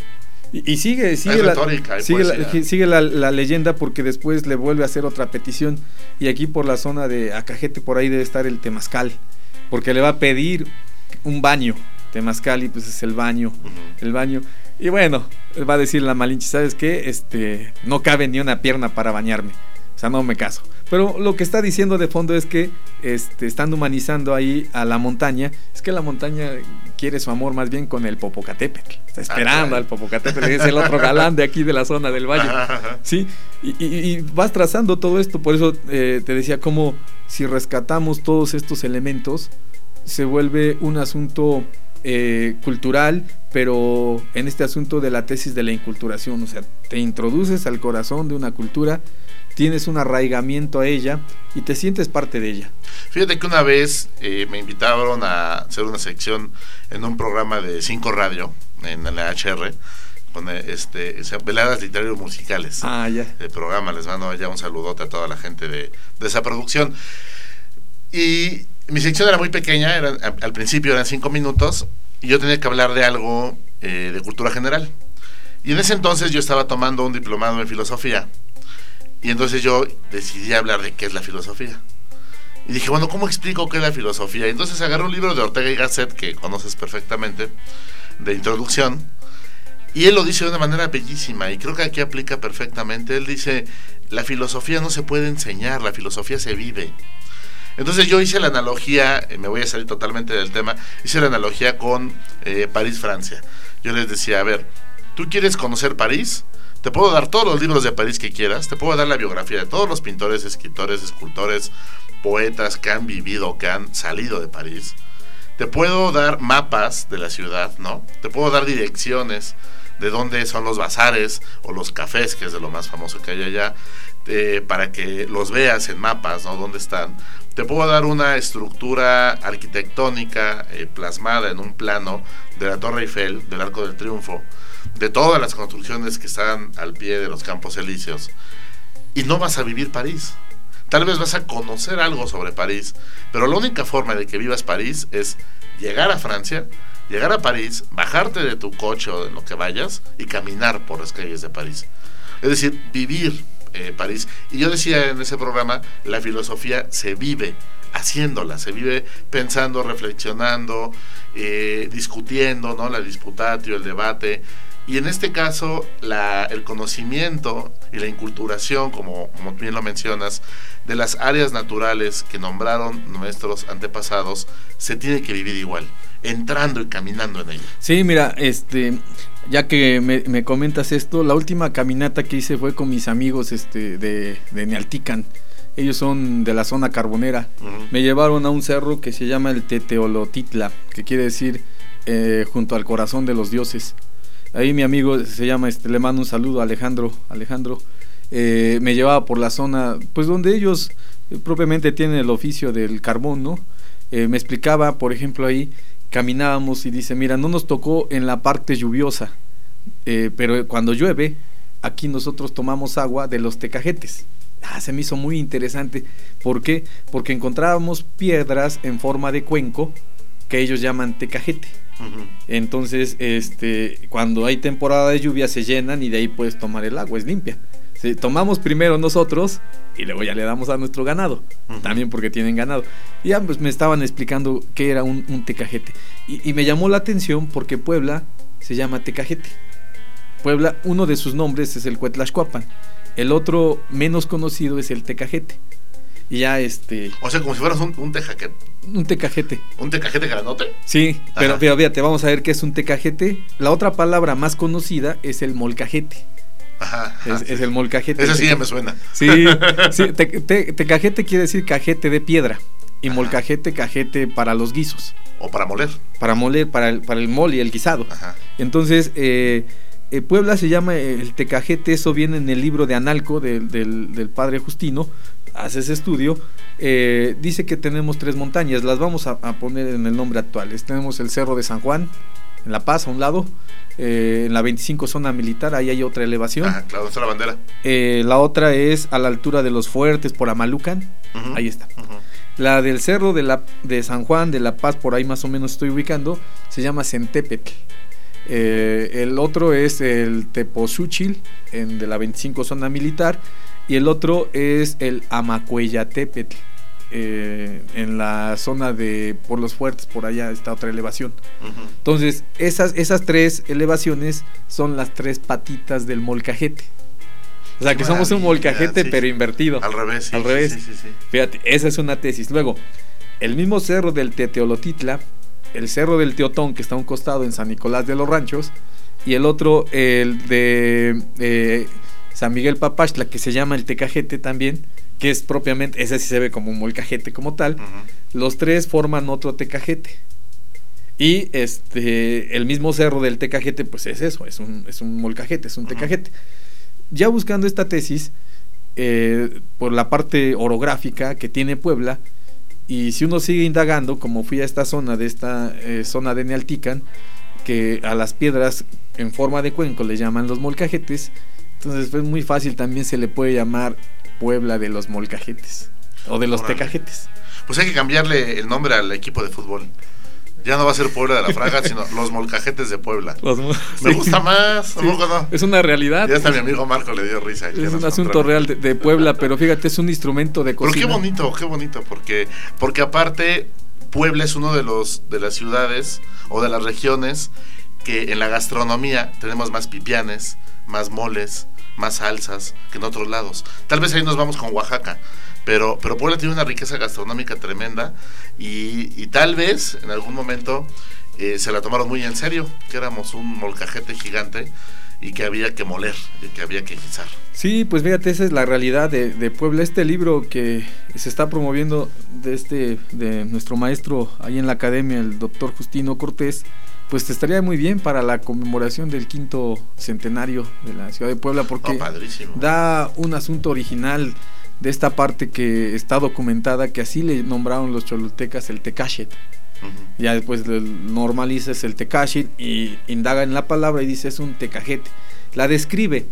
Y, y sigue, sigue, hay la, retórica, hay sigue, la, poesía. sigue la, la leyenda, porque después le vuelve a hacer otra petición, y aquí por la zona de Acajete, por ahí debe estar el temazcal, porque le va a pedir un baño. Temazcal, y pues es el baño, uh-huh. el baño. Y bueno, va a decir la Malinche, ¿sabes qué? Este, no cabe ni una pierna para bañarme. O sea, no me caso. Pero lo que está diciendo de fondo es que este, están humanizando ahí a la montaña. Es que la montaña quiere su amor más bien con el Popocatépetl. Está esperando ah, al Popocatépetl, es el otro galán de aquí de la zona del valle. ¿Sí? Y, y, y vas trazando todo esto. Por eso eh, te decía, como si rescatamos todos estos elementos, se vuelve un asunto eh, cultural, pero en este asunto de la tesis de la inculturación. O sea, te introduces al corazón de una cultura, tienes un arraigamiento a ella y te sientes parte de ella. Fíjate que una vez eh, me invitaron a hacer una sección en un programa de cinco Radio, en la H R, con este, veladas literarios musicales. Ah, ya. El programa, les mando ya un saludote a toda la gente de, de esa producción. Y mi sección era muy pequeña, eran, al principio eran cinco minutos, y yo tenía que hablar de algo eh, de cultura general. Y en ese entonces yo estaba tomando un diplomado en filosofía, y entonces yo decidí hablar de qué es la filosofía. Y dije, bueno, ¿cómo explico qué es la filosofía? Y entonces agarré un libro de Ortega y Gasset, que conoces perfectamente, de introducción, y él lo dice de una manera bellísima, y creo que aquí aplica perfectamente. Él dice, la filosofía no se puede enseñar, la filosofía se vive. Entonces yo hice la analogía, me voy a salir totalmente del tema, hice la analogía con eh, París, Francia. Yo les decía, a ver, ¿tú quieres conocer París? Te puedo dar todos los libros de París que quieras, te puedo dar la biografía de todos los pintores, escritores, escultores, poetas que han vivido, que han salido de París. Te puedo dar mapas de la ciudad, ¿no? Te puedo dar direcciones de dónde son los bazares o los cafés, que es de lo más famoso que hay allá, eh, para que los veas en mapas, ¿no? Dónde están. Te puedo dar una estructura arquitectónica eh, plasmada en un plano de la Torre Eiffel, del Arco del Triunfo, de todas las construcciones que están al pie de los Campos Elíseos, y no vas a vivir París. Tal vez vas a conocer algo sobre París, pero la única forma de que vivas París es llegar a Francia, llegar a París, bajarte de tu coche o de lo que vayas y caminar por las calles de París. Es decir, vivir eh, París. Y yo decía en ese programa, la filosofía se vive haciéndola, se vive pensando, reflexionando, eh, discutiendo, ¿no? La disputatio, el debate. Y en este caso, la, el conocimiento y la inculturación, como, como bien lo mencionas, de las áreas naturales que nombraron nuestros antepasados, se tiene que vivir igual, entrando y caminando en ella. Sí, mira, este, ya que me, me comentas esto, la última caminata que hice fue con mis amigos este, de, de Nealtican. Ellos son de la zona carbonera. Uh-huh. Me llevaron a un cerro que se llama el Teteolotitla, que quiere decir eh, junto al corazón de los dioses. Ahí mi amigo se llama, este, le mando un saludo a Alejandro, Alejandro, eh, me llevaba por la zona, pues donde ellos eh, propiamente tienen el oficio del carbón, ¿no? Eh, me explicaba, por ejemplo, ahí caminábamos y dice, mira, no nos tocó en la parte lluviosa, eh, pero cuando llueve, aquí nosotros tomamos agua de los tecajetes. Ah, se me hizo muy interesante. ¿Por qué? Porque encontrábamos piedras en forma de cuenco que ellos llaman tecajete. Uh-huh. Entonces, este, cuando hay temporada de lluvia se llenan y de ahí puedes tomar el agua, es limpia. Sí, tomamos primero nosotros y luego ya le damos a nuestro ganado, uh-huh. También porque tienen ganado. Y ya pues me estaban explicando qué era un, un tecajete. Y, y me llamó la atención porque Puebla se llama Tecajete. Puebla, uno de sus nombres es el Cuetlaxcuapan, el otro menos conocido es el Tecajete. Y ya este... O sea, como si fueras un, un tejajete. Un tecajete. ¿Un tecajete granote? Sí, pero, pero fíjate, vamos a ver qué es un tecajete. La otra palabra más conocida es el molcajete. Ajá, ajá, es, sí. es el molcajete. Eso sí ya me suena. Sí, sí te, te, tecajete quiere decir cajete de piedra. Y ajá. Molcajete, cajete para los guisos. O para moler. Para moler, para el, para el mole y el guisado. Ajá. Entonces, eh, eh, Puebla se llama el tecajete, eso viene en el libro de Analco, de, del, del padre Justino, hace ese estudio. Eh, dice que tenemos tres montañas, las vamos a, a poner en el nombre actual. Tenemos el Cerro de San Juan, en La Paz, a un lado, eh, en la veinticinco zona militar, ahí hay otra elevación. Ah, claro, está la bandera. Eh, la otra es a la altura de los Fuertes, por Amalucan, uh-huh. Ahí está. Uh-huh. La del Cerro de, la, de San Juan, de La Paz, por ahí más o menos estoy ubicando, se llama Centépetl. Eh, el otro es el Teposuchil, en de la veinticinco zona militar, y el otro es el Amacueyatepetl, eh, en la zona de por los fuertes, por allá está otra elevación. Uh-huh. Entonces, esas, esas tres elevaciones son las tres patitas del molcajete. O sea, que somos un molcajete, sí, pero invertido. Al revés, sí. Al revés. Sí, sí, sí. Fíjate, esa es una tesis. Luego, el mismo cerro del Teteolotitla, el cerro del Teotón, que está a un costado en San Nicolás de los Ranchos, y el otro, el de eh, San Miguel Papaxtla, que se llama el Tecajete también, que es propiamente, ese sí se ve como un molcajete como tal. Uh-huh. Los tres forman otro Tecajete. Y este el mismo cerro del Tecajete, pues es eso, es un, es un molcajete, es un uh-huh. Tecajete. Ya buscando esta tesis, eh, por la parte orográfica que tiene Puebla, y si uno sigue indagando, como fui a esta zona, de esta eh, zona de Nealtican, que a las piedras en forma de cuenco le llaman los molcajetes, entonces es muy fácil, también se le puede llamar Puebla de los molcajetes, o de los Órale. Tecajetes. Pues hay que cambiarle el nombre al equipo de fútbol. Ya no va a ser Puebla de la Fraga, sino los molcajetes de Puebla. Los, Me sí. gusta más, sí. no? Es una realidad. Ya hasta mi amigo Marco le dio risa. Es un asunto real de, de Puebla, pero fíjate, es un instrumento de cocina. Pero qué bonito, qué bonito, porque, porque aparte Puebla es uno de los de las ciudades o de las regiones que en la gastronomía tenemos más pipianes, más moles, más salsas que en otros lados. Tal vez ahí nos vamos con Oaxaca. Pero, pero Puebla tiene una riqueza gastronómica tremenda y, y tal vez en algún momento eh, se la tomaron muy en serio, que éramos un molcajete gigante y que había que moler, y que había que guisar. Sí, pues fíjate, esa es la realidad de, de Puebla. Este libro que se está promoviendo de, este, de nuestro maestro ahí en la academia, el doctor Justino Cortés, pues te estaría muy bien para la conmemoración del quinto centenario de la ciudad de Puebla, porque oh, da un asunto original de esta parte que está documentada, que así le nombraron los cholultecas el Tecáxetl. Uh-huh. Ya después normalizas el Tecáxetl y indaga en la palabra y dice es un tecajete. La describe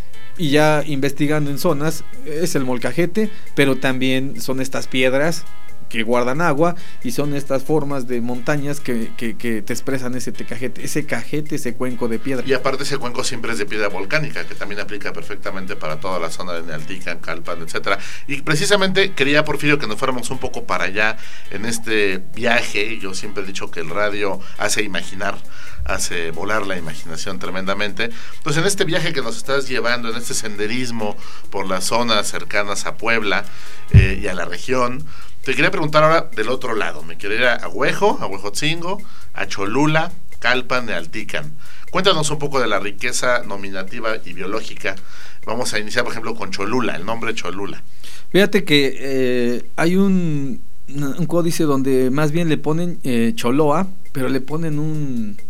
y ya investigando en zonas es el molcajete, pero también son estas piedras que guardan agua y son estas formas de montañas que, que, que te expresan ese tecajete, ese cajete, ese cuenco de piedra. Y aparte ese cuenco siempre es de piedra volcánica, que también aplica perfectamente para toda la zona de Nealtican, Calpan, etcétera. Y precisamente quería, Porfirio, que nos fuéramos un poco para allá en este viaje. Yo siempre he dicho que el radio hace imaginar, hace volar la imaginación tremendamente. Entonces, en este viaje que nos estás llevando, en este senderismo por las zonas cercanas a Puebla eh, y a la región, te quería preguntar ahora del otro lado. Me quería ir a Huejo, a Huejotzingo, a Cholula, Calpan, Nealtican. Cuéntanos un poco de la riqueza nominativa y biológica. Vamos a iniciar, por ejemplo, con Cholula, el nombre Cholula. Fíjate que eh, hay un, un códice donde más bien le ponen eh, Choloa, pero le ponen un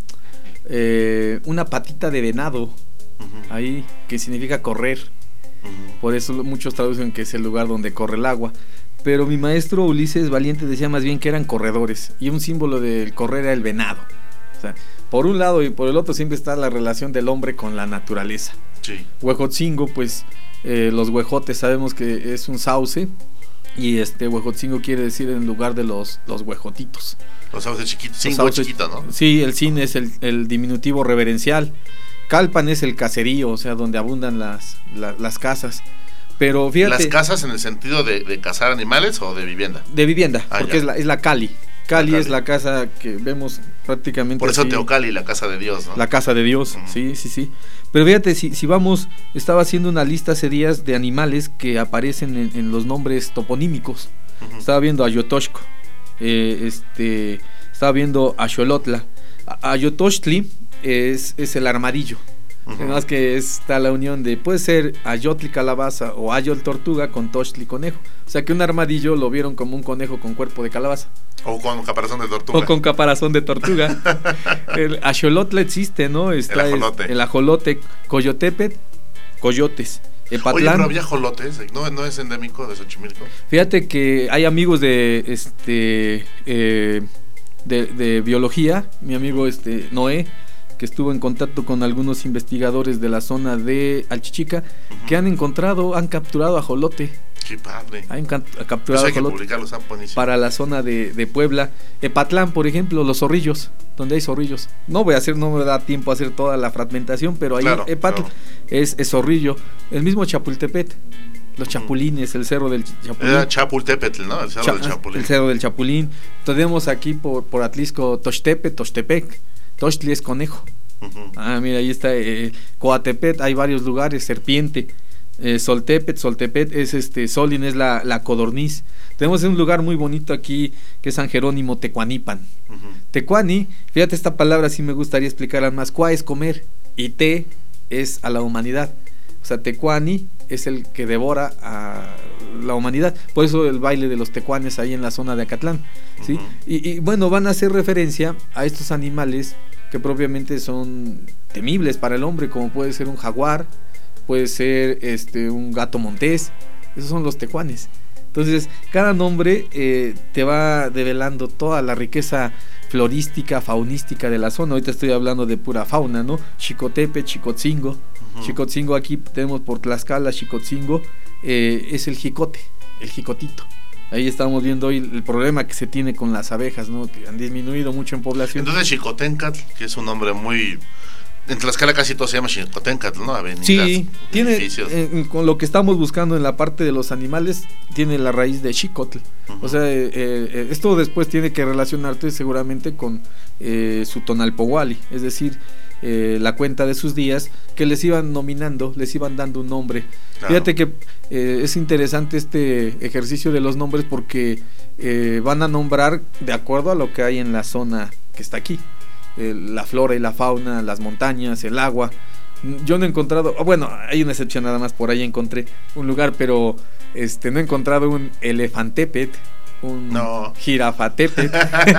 eh, una patita de venado, uh-huh. ahí, que significa correr. Uh-huh. Por eso muchos traducen que es el lugar donde corre el agua. Pero mi maestro Ulises Valiente decía más bien que eran corredores, y un símbolo del correr era el venado. O sea, por un lado y por el otro siempre está la relación del hombre con la naturaleza. Sí. Huejotzingo, pues eh, los huejotes sabemos que es un sauce, y este Huejotzingo quiere decir en lugar de los, los huejotitos. Los sauces chiquitos, cingo chiquito, ¿no? Sí, el cin es el, el diminutivo reverencial. Calpan es el caserío, o sea, donde abundan las, la, las casas. Pero fíjate, ¿las casas en el sentido de, de cazar animales o de vivienda? De vivienda, ah, porque es la, es la Cali. Cali. La Cali es la casa que vemos prácticamente. Por eso así, Teocali, la casa de Dios, ¿no? La casa de Dios, uh-huh. sí, sí, sí. Pero fíjate, si, si vamos, estaba haciendo una lista hace días de animales que aparecen en, en los nombres toponímicos. Uh-huh. Estaba viendo a Yotoshko, eh, este, estaba viendo a Xolotla. A, a Yotochtli es, es el armadillo. Uh-huh. Además que está la unión de, puede ser Ayotli calabaza o Ayol tortuga con Tochtli conejo. O sea que un armadillo lo vieron como un conejo con cuerpo de calabaza. O con caparazón de tortuga. O con caparazón de tortuga. El axolotl existe, ¿no? Está el ajolote. El, el ajolote, Coyotepet, coyotes. Epatlán. Oye, pero había ajolotes, ¿no, no es endémico de Xochimilco? Fíjate que hay amigos de este eh, de, de biología, mi amigo este Noé, que estuvo en contacto con algunos investigadores de la zona de Alchichica, uh-huh. que han encontrado, han capturado ajolote. Qué padre. Han capturado hay que ajolotes publicarlo, está buenísimo. para la zona de, de Puebla. Epatlán, por ejemplo, los zorrillos, donde hay zorrillos. No voy a hacer, no me da tiempo a hacer toda la fragmentación, pero ahí Claro, Epatl claro. es, es zorrillo. El mismo Chapultepec, los chapulines, el cerro del Chapulín. Era Chapultepetl, ¿no? El cerro Cha- del Chapulín. El cerro del Chapulín. Tenemos aquí por, por Atlisco Toxtepe, Toxtepec. Toxtli es conejo. Ujú. Ah, mira, ahí está eh, Coatepet, hay varios lugares, Serpiente. Eh, Soltepet, Soltepet es este, Solin es la, la codorniz. Tenemos un lugar muy bonito aquí que es San Jerónimo, Tecuanipan. Ujú. Tecuani, fíjate, esta palabra sí me gustaría explicarla más. Cua es comer y te es a la humanidad. O sea, Tecuani es el que devora a la humanidad. Por eso el baile de los tecuanes ahí en la zona de Acatlán, ¿sí? Ujú. y, y bueno, van a hacer referencia a estos animales que propiamente son temibles para el hombre, como puede ser un jaguar, puede ser este un gato montés. Esos son los tecuanes. Entonces, cada nombre eh, te va develando toda la riqueza florística, faunística de la zona. Ahorita estoy hablando de pura fauna, ¿no? Chicotepe, Chicotzingo. Ujú. Chicotzingo, aquí tenemos por Tlaxcala, Chicotzingo, eh, es el jicote, el jicotito. Ahí estamos viendo hoy el problema que se tiene con las abejas, ¿no? Que han disminuido mucho en población. Entonces Xicotencatl, que es un nombre muy... En Tlaxcala casi todo se llama Xicotencatl, ¿no? Avenidas, Sí, tiene, edificios. eh, con lo que estamos buscando en la parte de los animales, tiene la raíz de Xicotl. Ujú. O sea, eh, eh, esto después tiene que relacionarte seguramente con eh, su Tonalpohualli, es decir, eh, la cuenta de sus días, que les iban nominando, les iban dando un nombre. Claro. Fíjate que eh, es interesante este ejercicio de los nombres porque eh, van a nombrar de acuerdo a lo que hay en la zona que está aquí. Eh, la flora y la fauna, las montañas, el agua. Yo no he encontrado, oh, bueno, hay una excepción nada más, por ahí encontré un lugar, pero este no he encontrado un elefantepet, un No. jirafatepet.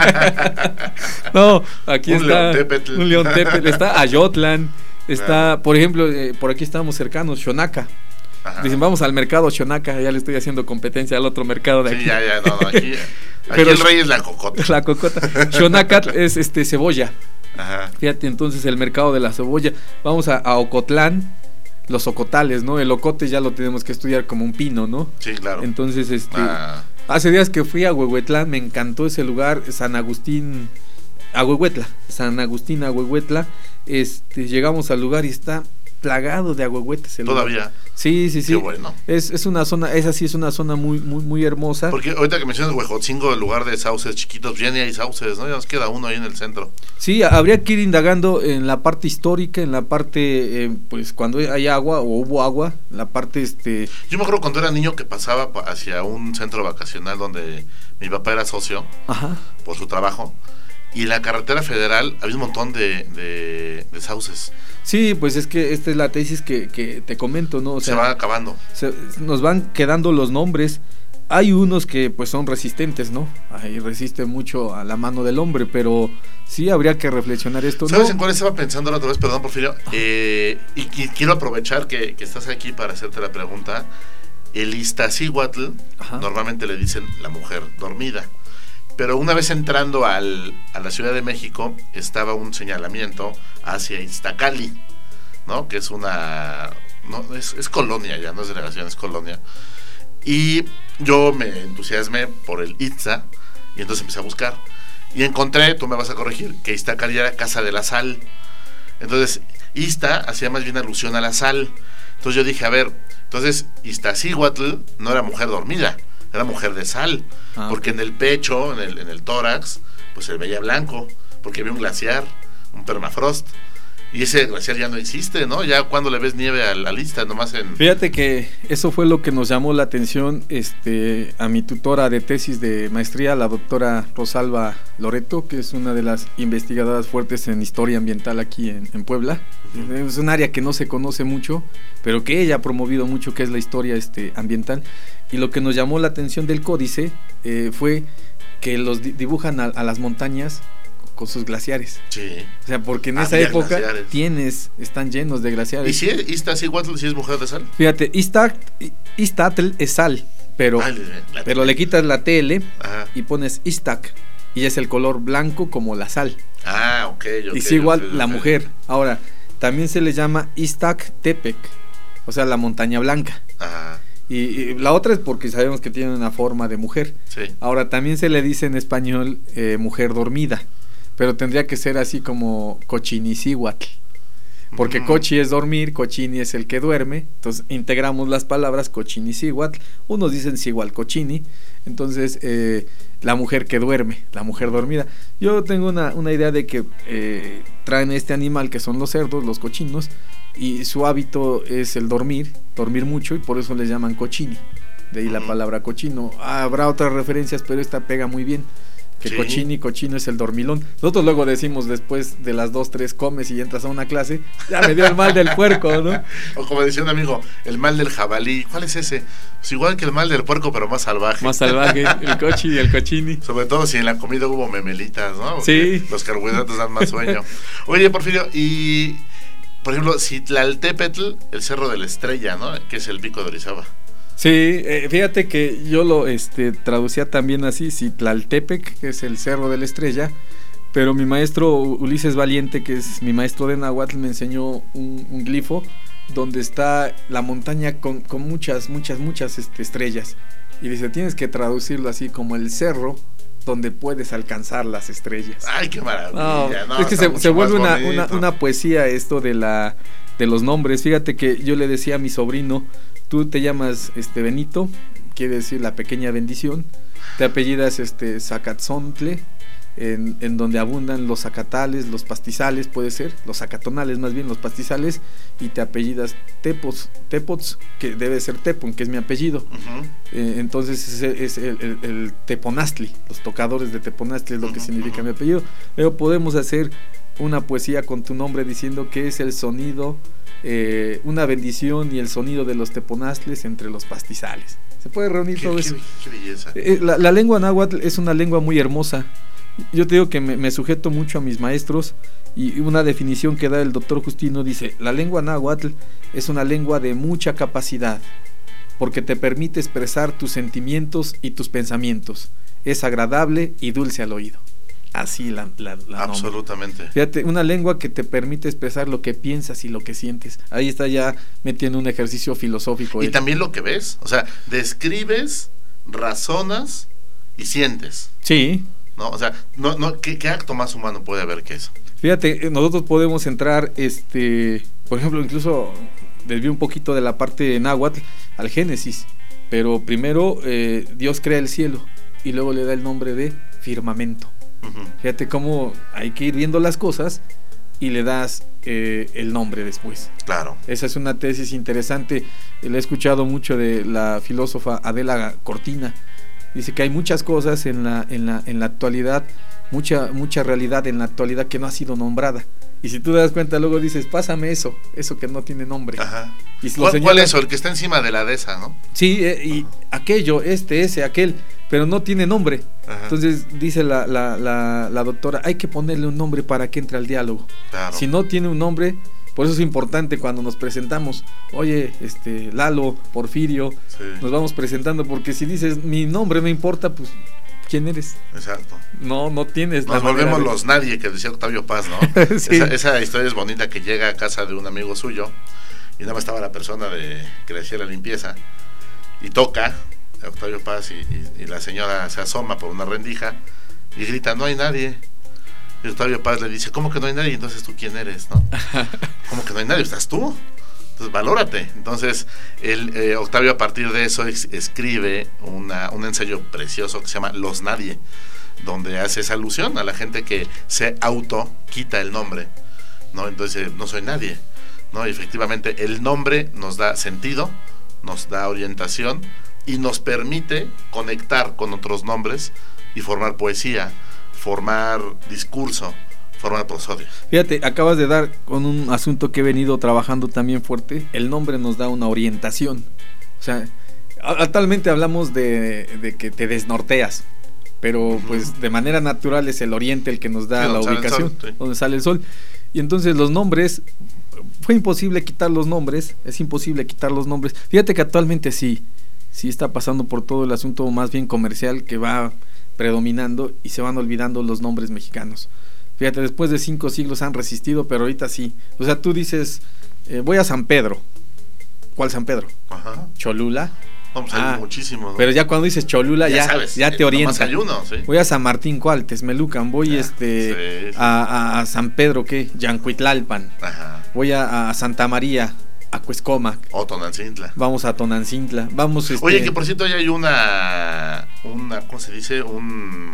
No, aquí Un está leontépetl. un leontepet, está Ayotlan, está, Claro. por ejemplo, eh, por aquí estamos cercanos, Xonaca. Ajá. Dicen, vamos al mercado Xonaca, ya le estoy haciendo competencia al otro mercado de aquí. Sí, ya, ya, no, no, aquí, aquí Pero- el rey es la cocota. La cocota. Xonaca es este cebolla. Ajá. Fíjate, entonces el mercado de la cebolla. Vamos a, a Ocotlán, los ocotales, ¿no? El ocote ya lo tenemos que estudiar como un pino, ¿no? Sí, claro. Entonces, este, Ah, hace días que fui a Huehuetlán, me encantó ese lugar, San Agustín, a Huehuetla, San Agustín a Huehuetla. Este, llegamos al lugar y está plagado de ahuehuetes el lugar. todavía. Sí, sí, sí. Qué bueno. Es, es una zona, esa sí es una zona muy, muy, muy hermosa. Porque ahorita que mencionas Huejotzingo, en lugar de sauces chiquitos, ya ni hay sauces, ¿no? Ya nos queda uno ahí en el centro. Sí, habría que ir indagando en la parte histórica, en la parte, eh, pues cuando hay agua o hubo agua, la parte, este, Yo me acuerdo cuando era niño que pasaba pa- hacia un centro vacacional donde mi papá era socio ajá. por su trabajo. Y en la carretera federal había un montón de, de, de sauces. Sí, pues es que esta es la tesis que, que te comento, ¿no? O Se sea, van acabando. se- nos van quedando los nombres. Hay unos que pues son resistentes, ¿no? Ahí resiste mucho a la mano del hombre, pero sí habría que reflexionar esto. ¿Sabes ¿no? en cuál estaba pensando la otra vez? Perdón, Porfirio. Eh, y, y quiero aprovechar que, que estás aquí para hacerte la pregunta. El Iztaccíhuatl, Ajá. normalmente le dicen la mujer dormida. Pero una vez entrando al, a la Ciudad de México, estaba un señalamiento hacia Iztacali, ¿no? Que es una... No, es, es colonia ya, no es delegación, es colonia. Y yo me entusiasmé por el Itza, y entonces empecé a buscar. Y encontré, tú me vas a corregir, que Iztacali era casa de la sal. Entonces, Izta hacía más bien alusión a la sal. Entonces yo dije, a ver, entonces Iztaccíhuatl no era mujer dormida, era mujer de sal. Ah, Porque ok. en el pecho, en el, en el tórax, pues se veía blanco, porque había un glaciar, un permafrost. Y ese glaciar ya no existe, ¿no? Ya cuando le ves nieve al, al Izta, nomás en... Fíjate que eso fue lo que nos llamó la atención este, a mi tutora de tesis de maestría, la doctora Rosalba Loreto, que es una de las investigadoras fuertes en historia ambiental aquí en, en Puebla. Uh-huh. Es un área que no se conoce mucho, pero que ella ha promovido mucho, que es la historia este, ambiental. Y lo que nos llamó la atención del códice eh, fue que los di- dibujan a, a las montañas con sus glaciares. Sí. O sea, porque en esa Había época glaciares. tienes, están llenos de glaciares. ¿Y si es Iztaccíhuatl, si es mujer de sal? Fíjate, Iztac- Iztatl es sal, pero, Ah, le- la- pero le quitas la T L Ajá. y pones Iztac y es el color blanco como la sal. Ah, ok. ok, y es igual ok, la ok. mujer. Ahora, también se le llama Iztac Tepec, o sea, la montaña blanca. Ajá. Y, y la otra es porque sabemos que tiene una forma de mujer. Sí. Ahora, también se le dice en español eh, mujer dormida, pero tendría que ser así como cochinicíhuatl. Porque cochi es dormir, cochini es el que duerme, entonces integramos las palabras cochinicíhuatl, unos dicen cihualcochini, entonces eh, la mujer que duerme, la mujer dormida. Yo tengo una, una idea de que eh, traen este animal que son los cerdos, los cochinos, y su hábito es el dormir, dormir mucho, y por eso les llaman cochini, de ahí la palabra cochino. Ah, habrá otras referencias, pero esta pega muy bien. Que sí. Cochini, cochino es el dormilón. Nosotros luego decimos después de las dos, tres comes y entras a una clase, ya me dio el mal del puerco, ¿no? O como decía un amigo, el mal del jabalí. ¿Cuál es ese? Pues igual que el mal del puerco, pero más salvaje. Más salvaje, el cochi y el cochini. Sobre todo si en la comida hubo memelitas, ¿no? Porque sí. Los carbohidratos dan más sueño. Oye, Porfirio, y por ejemplo, Citlaltépetl, el cerro de la estrella, ¿no? Que es el pico de Orizaba. Sí, eh, fíjate que yo lo este, traducía también así, Citlaltépec, que es el cerro de la estrella, pero mi maestro Ulises Valiente, que es mi maestro de náhuatl, me enseñó un, un glifo donde está la montaña con, con muchas, muchas, muchas este, estrellas. Y dice, tienes que traducirlo así como el cerro donde puedes alcanzar las estrellas. ¡Ay, qué maravilla! No, no, es que se, se vuelve una, una, una poesía esto de, la, de los nombres. Fíjate que yo le decía a mi sobrino, tú te llamas este Benito, quiere decir la pequeña bendición, te apellidas este Zacatzontle, en, en donde abundan los zacatales, los pastizales, puede ser, los zacatonales más bien, los pastizales, y te apellidas Tepots, Tepots, que debe ser Tepon, que es mi apellido. Uh-huh. eh, entonces es, es el, el, el Teponastli, los tocadores de Teponastli es lo que uh-huh. significa mi apellido. Pero podemos hacer una poesía con tu nombre diciendo que es el sonido, eh, una bendición y el sonido de los teponastles entre los pastizales. Se puede reunir qué, todo qué, eso. Qué belleza. Eh, la, la lengua náhuatl es una lengua muy hermosa. Yo te digo que me, me sujeto mucho a mis maestros, y una definición que da el doctor Justino dice: la lengua náhuatl es una lengua de mucha capacidad, porque te permite expresar tus sentimientos y tus pensamientos. Es agradable y dulce al oído. Así la, la, la absolutamente. Nombre. Fíjate, una lengua que te permite expresar lo que piensas y lo que sientes. Ahí está ya metiendo un ejercicio filosófico. Y hecho. También lo que ves, o sea, describes, razonas y sientes. Sí. ¿No? O sea, no, no, ¿qué, qué acto más humano puede haber que eso? Fíjate, nosotros podemos entrar, este, por ejemplo, incluso desvío un poquito de la parte de náhuatl al Génesis, pero primero eh, Dios crea el cielo y luego le da el nombre de firmamento. Uh-huh. Fíjate cómo hay que ir viendo las cosas y le das eh, el nombre después. Claro. Esa es una tesis interesante. Le he escuchado mucho de la filósofa Adela Cortina. Dice que hay muchas cosas en la, en la, en la actualidad, mucha, mucha realidad en la actualidad que no ha sido nombrada. Y si tú te das cuenta, luego dices, pásame eso, eso que no tiene nombre. Ajá. Y ¿Cuál, señala, ¿Cuál es eso? El que está encima de la dehesa, ¿no? Sí, eh, y uh-huh. aquello, este, ese, aquel, pero no tiene nombre. Ajá. Entonces dice la, la, la, la doctora, hay que ponerle un nombre para que entre al diálogo. Claro. Si no tiene un nombre, por eso es importante cuando nos presentamos, oye, este, Lalo, Porfirio, sí. nos vamos presentando, porque si dices, mi nombre me importa, pues, ¿quién eres? Exacto. No, no tienes. Nos la volvemos de... los nadie, que decía Octavio Paz, ¿no? sí. esa, esa historia es bonita, que llega a casa de un amigo suyo y nada más estaba la persona de que le hacía la limpieza y toca a Octavio Paz y, y, y la señora se asoma por una rendija y grita, no hay nadie. Y Octavio Paz le dice, ¿cómo que no hay nadie? Entonces, ¿tú quién eres, no? ¿Cómo que no hay nadie? ¿Estás tú? Entonces, valórate. Entonces, el, eh, Octavio a partir de eso ex- escribe una, un ensayo precioso que se llama Los Nadie, donde hace esa alusión a la gente que se auto quita el nombre, ¿no? Entonces, no soy nadie, ¿no? Y efectivamente, el nombre nos da sentido, nos da orientación y nos permite conectar con otros nombres y formar poesía, formar discurso, formar prosodia. Fíjate, acabas de dar con un asunto que he venido trabajando también fuerte. El nombre nos da una orientación. O sea, actualmente hablamos de, de que te desnorteas, pero uh-huh. pues de manera natural es el oriente el que nos da sí, la ubicación, sol, sí. donde sale el sol. Y entonces los nombres, fue imposible quitar los nombres, es imposible quitar los nombres. Fíjate que actualmente sí, sí está pasando por todo el asunto más bien comercial que va predominando y se van olvidando los nombres mexicanos. Fíjate, después de cinco siglos han resistido, pero ahorita sí. O sea, tú dices, eh, voy a San Pedro. ¿Cuál San Pedro? Ajá. Cholula, No, pues hay Ah, muchísimos, ¿no? Pero ya cuando dices Cholula, ya, Ya ya, sabes, te eh, orienta. nomás hay uno, ¿sí? Voy a San Martín Cual, Texmelucan, voy Ya, este sí, sí. A, a- a San Pedro, ¿qué? Yancuitlalpan, Ajá. voy a, a Santa María, a Cuescomac, O Tonancintla. vamos a Tonancintla, vamos este... Oye, que por cierto, ahí hay una, una, ¿cómo se dice? Un,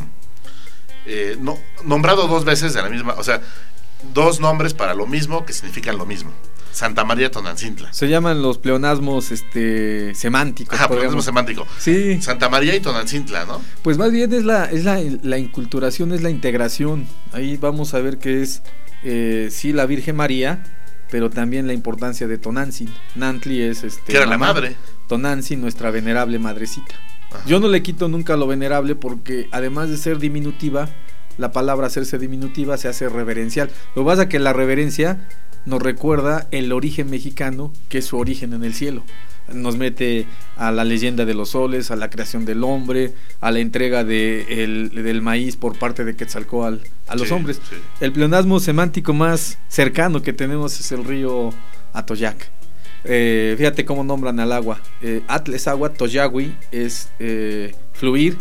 eh, no, nombrado dos veces de la misma, o sea, dos nombres para lo mismo que significan lo mismo. Santa María Tonancintla. Se llaman los pleonasmos este, semánticos. Ajá, podríamos- pleonasmo semántico. Sí, Santa María y Tonancintla, ¿no? pues más bien es la, es la, la inculturación, es la integración. Ahí vamos a ver que es, eh, sí, la Virgen María, pero también la importancia de Tonantzin. Nantli es este, Que era la mamá. madre. Tonantzin, nuestra venerable madrecita. Ajá. Yo no le quito nunca lo venerable porque además de ser diminutiva, la palabra hacerse diminutiva se hace reverencial. Lo que pasa es que la reverencia nos recuerda el origen mexicano, que es su origen en el cielo. Nos mete a la leyenda de los soles, a la creación del hombre, a la entrega de el, del maíz por parte de Quetzalcóatl a los Sí, hombres. sí. El pleonasmo semántico más cercano que tenemos es el río Atoyac. Eh, fíjate cómo nombran al agua. Eh, Atl es agua, Toyagui es eh, fluir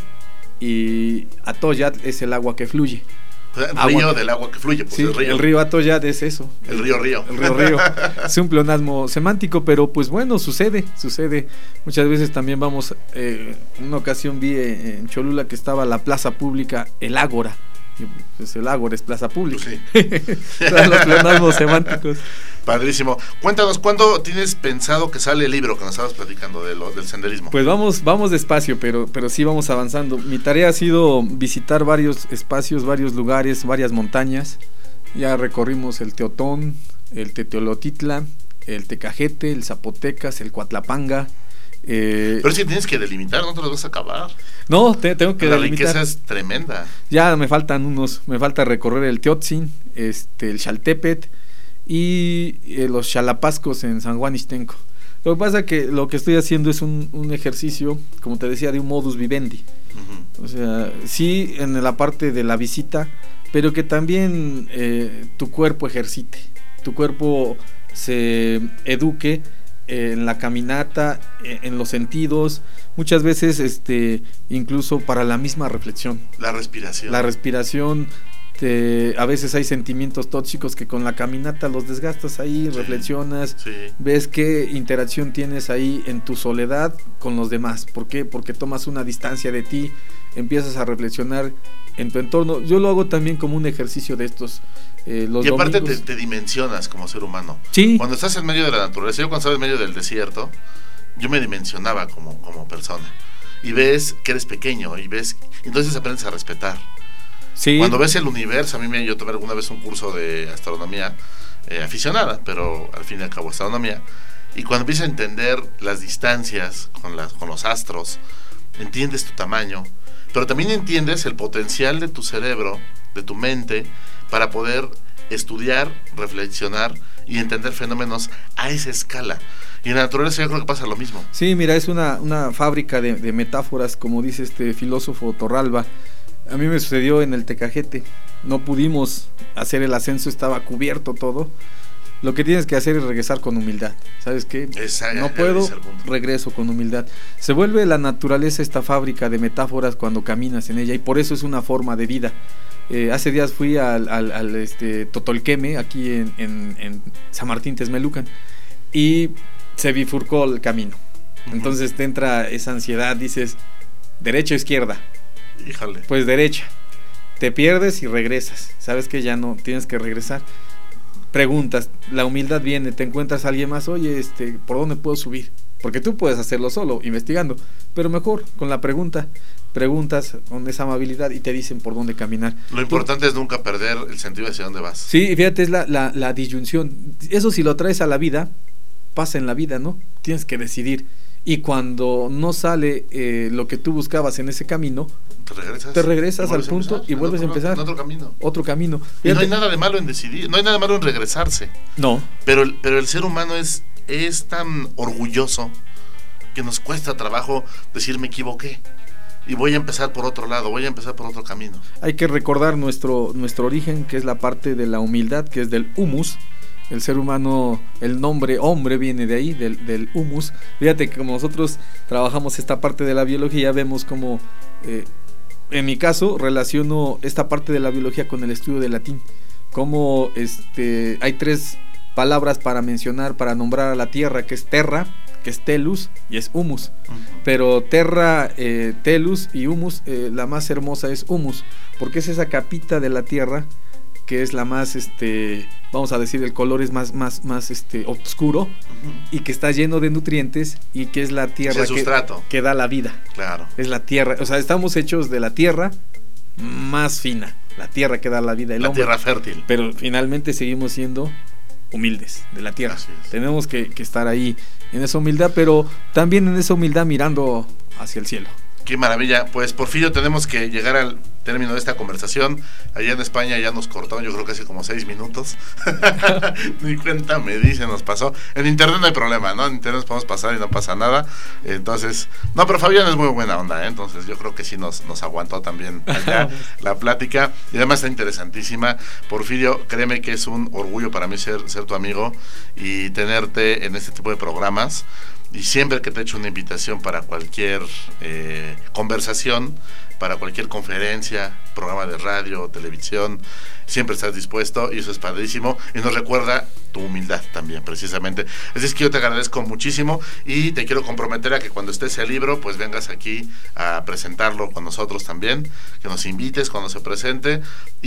y Atoyatl es el agua que fluye. O sea, Agua. río del agua que fluye, pues Sí, el río. el río Atoyat es eso. El río río. El río río. Es un pleonasmo semántico, pero pues bueno, sucede, sucede. Muchas veces también vamos, eh, una ocasión vi eh, en Cholula que estaba la plaza pública, el Ágora. Y, pues el Ágora es plaza pública. Pues sí. Son los pleonasmos semánticos. Padrísimo. Cuéntanos, ¿cuándo tienes pensado que sale el libro que nos estabas platicando de lo, del senderismo? Pues vamos, vamos despacio, pero, pero sí vamos avanzando. Mi tarea ha sido visitar varios espacios, varios lugares, varias montañas. Ya recorrimos el Teotón, el Teteolotitla, el Tecajete, el Zapotecas, el Coatlapanga. Eh, Pero si tienes que delimitar, no te los vas a acabar. no, te- tengo que La delimitar. riqueza es tremenda. Ya me faltan unos, me falta recorrer el Teotzin, este, el Xaltepet y eh, los Xalapascos en San Juan Ixtenco. Lo que pasa es que lo que estoy haciendo es un, un ejercicio, como te decía, de un modus vivendi. Ujú. O sea, sí en la parte de la visita, pero que también eh, tu cuerpo ejercite, tu cuerpo se eduque eh, en la caminata, eh, en los sentidos, muchas veces este, incluso para la misma reflexión. La respiración. La respiración, te, a veces hay sentimientos tóxicos que con la caminata los desgastas ahí, Sí, reflexionas, sí. ves qué interacción tienes ahí en tu soledad con los demás. ¿Por qué? Porque tomas una distancia de ti, empiezas a reflexionar en tu entorno. Yo lo hago también como un ejercicio de estos eh, los Y aparte te, domingos. te dimensionas como ser humano. Sí. Cuando estás en medio de la naturaleza, yo cuando estaba en medio del desierto, yo me dimensionaba como, como persona. Y ves que eres pequeño, y ves, entonces aprendes a respetar. Sí. Cuando ves el universo, a mí me, yo tomé alguna vez un curso de astronomía eh, aficionada, pero al fin y al cabo astronomía, y cuando empiezas a entender las distancias con, las, con los astros, entiendes tu tamaño, pero también entiendes el potencial de tu cerebro, de tu mente, para poder estudiar, reflexionar y entender fenómenos a esa escala. Y en la naturaleza yo creo que pasa lo mismo. Sí, mira, es una, una fábrica de, de metáforas, como dice este filósofo Torralba. A mí me sucedió en el Tecajete. No pudimos hacer el ascenso, estaba cubierto todo. Lo que tienes que hacer es regresar con humildad. ¿Sabes qué? Esa- No ese puedo, es el punto. regreso con humildad. Se vuelve la naturaleza esta fábrica de metáforas cuando caminas en ella, y por eso es una forma de vida. Eh, hace días fui al, al, al, este, Totolqueme, aquí en, en, en San Martín Texmelucan, y se bifurcó el camino. Ujú. Entonces te entra esa ansiedad, dices, derecha o izquierda, Híjole. pues derecha. Te pierdes y regresas. Sabes que ya no tienes que regresar. Preguntas, la humildad viene, te encuentras a alguien más, oye, este, ¿por dónde puedo subir? Porque tú puedes hacerlo solo, investigando, pero mejor con la pregunta. Preguntas con esa amabilidad y te dicen por dónde caminar. Lo importante es nunca perder el sentido de hacia dónde vas. Sí, fíjate, es la, la, la disyunción. Eso si lo traes a la vida, pasa en la vida, ¿no? Tienes que decidir. Y cuando no sale eh, lo que tú buscabas en ese camino, Te regresas. te regresas y vuelves al a punto empezar, y en vuelves a otro- empezar. En otro camino. otro camino. Y no Fíjate- hay nada de malo en decidir, no hay nada de malo en regresarse. No. Pero, el- pero el ser humano es, es tan orgulloso que nos cuesta trabajo decir me equivoqué. Y voy a empezar por otro lado, voy a empezar por otro camino. Hay que recordar nuestro, nuestro origen, que es la parte de la humildad, que es del humus. El ser humano, el nombre hombre viene de ahí, del, del humus. Fíjate que como nosotros trabajamos esta parte de la biología, vemos como, eh, en mi caso, relaciono esta parte de la biología con el estudio del latín. Como este, hay tres palabras para mencionar, para nombrar a la tierra, que es terra, que es telus y es humus. Uh-huh. Pero terra, eh, telus y humus, eh, la más hermosa es humus, porque es esa capita de la tierra que es la más, este, vamos a decir, el color es más, más, más, este, oscuro, uh-huh, y que está lleno de nutrientes y que es la tierra que, que da la vida. Claro. Es la tierra, o sea, estamos hechos de la tierra más fina, la tierra que da la vida, el la hombre, tierra fértil. Pero finalmente seguimos siendo humildes de la tierra. Tenemos que, que estar ahí en esa humildad, pero también en esa humildad mirando hacia el cielo. Qué maravilla. Pues Porfirio, tenemos que llegar al término de esta conversación. Allá en España ya nos cortaron, yo creo que hace como seis minutos. Ni cuenta me dice, nos pasó. En internet no hay problema, ¿no? En internet nos podemos pasar y no pasa nada. Entonces, no, pero Fabián es muy buena onda, ¿eh? Entonces yo creo que sí nos, nos aguantó también allá la plática. Y además está interesantísima. Porfirio, créeme que es un orgullo para mí ser, ser tu amigo y tenerte en este tipo de programas. Y siempre que te echo una invitación para cualquier eh, conversación, para cualquier conferencia, programa de radio, televisión, siempre estás dispuesto y eso es padrísimo y nos recuerda tu humildad también, precisamente. Así es que yo te agradezco muchísimo y te quiero comprometer a que cuando esté ese libro, pues vengas aquí a presentarlo con nosotros también, que nos invites cuando se presente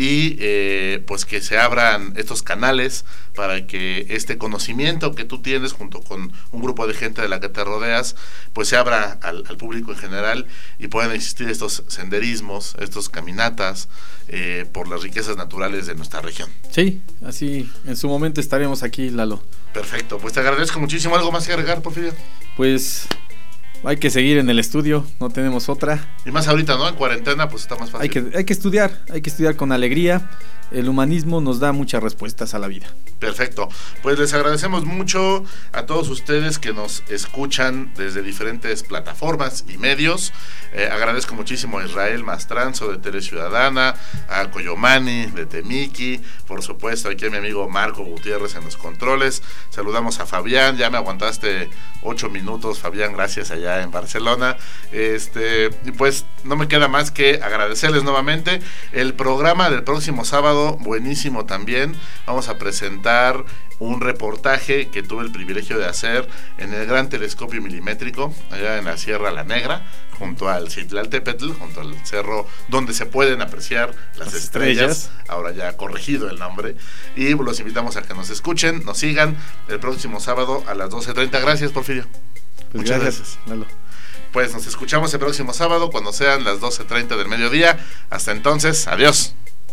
y eh, pues que se abran estos canales para que este conocimiento que tú tienes junto con un grupo de gente de la que te rodeas, pues se abra al, al público en general y puedan existir estos senderismos, estos caminatas eh, por las riquezas naturales de nuestra región. Sí, así en su momento estaremos aquí, Lalo. Perfecto, pues te agradezco muchísimo. ¿Algo más que agregar, Porfirio? Pues hay que seguir en el estudio, no tenemos otra. Y más ahorita, ¿no? En cuarentena, pues está más fácil. Hay que, hay que estudiar, hay que estudiar con alegría. El humanismo nos da muchas respuestas a la vida. Perfecto, pues les agradecemos mucho a todos ustedes que nos escuchan desde diferentes plataformas y medios. Eh, agradezco muchísimo a Israel Mastranzo de Tele Ciudadana, a Coyomani de Temiki, por supuesto aquí a mi amigo Marco Gutiérrez en los controles. Saludamos a Fabián, ya me aguantaste ocho minutos, Fabián, gracias allá en Barcelona. Este, y pues no me queda más que agradecerles nuevamente. El programa del próximo sábado, buenísimo también. Vamos a presentar un reportaje que tuve el privilegio de hacer en el Gran Telescopio Milimétrico, allá en la Sierra La Negra, junto al Citlaltépetl, junto al cerro donde se pueden apreciar las, las estrellas, estrellas, ahora ya corregido el nombre, y los invitamos a que nos escuchen, nos sigan el próximo sábado a las doce treinta. Gracias, Porfirio. Pues muchas gracias, gracias. Pues nos escuchamos el próximo sábado cuando sean las doce treinta del mediodía. Hasta entonces, adiós.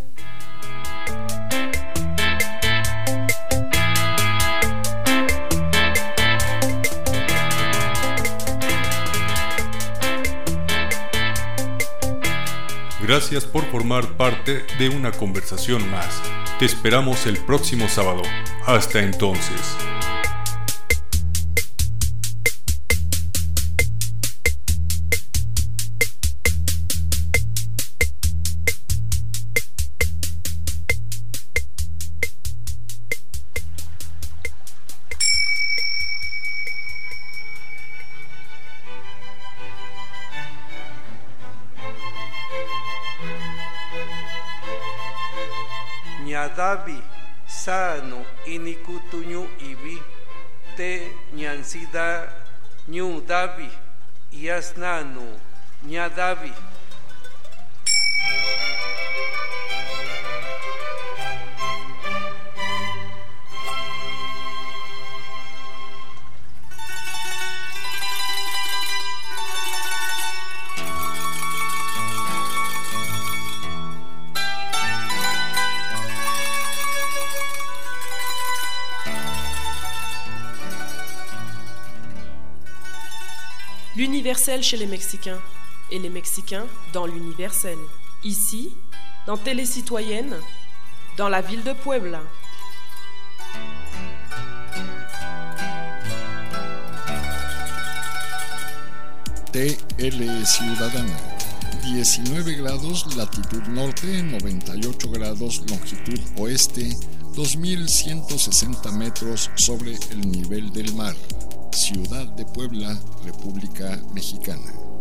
Gracias por formar parte de una conversación más. Te esperamos el próximo sábado. Hasta entonces. Davi sano inikutuñu ibi te ñansida ñu davi yasnanu ñadavi. L'universel chez les Mexicains et les Mexicains dans l'universel. Ici, dans Télé Citoyenne, dans la ville de Puebla. T L Ciudadana, diecinueve grados latitud norte, noventa y ocho grados longitud oeste, dos mil ciento sesenta metros sobre el nivel del mar. Ciudad de Puebla, República Mexicana.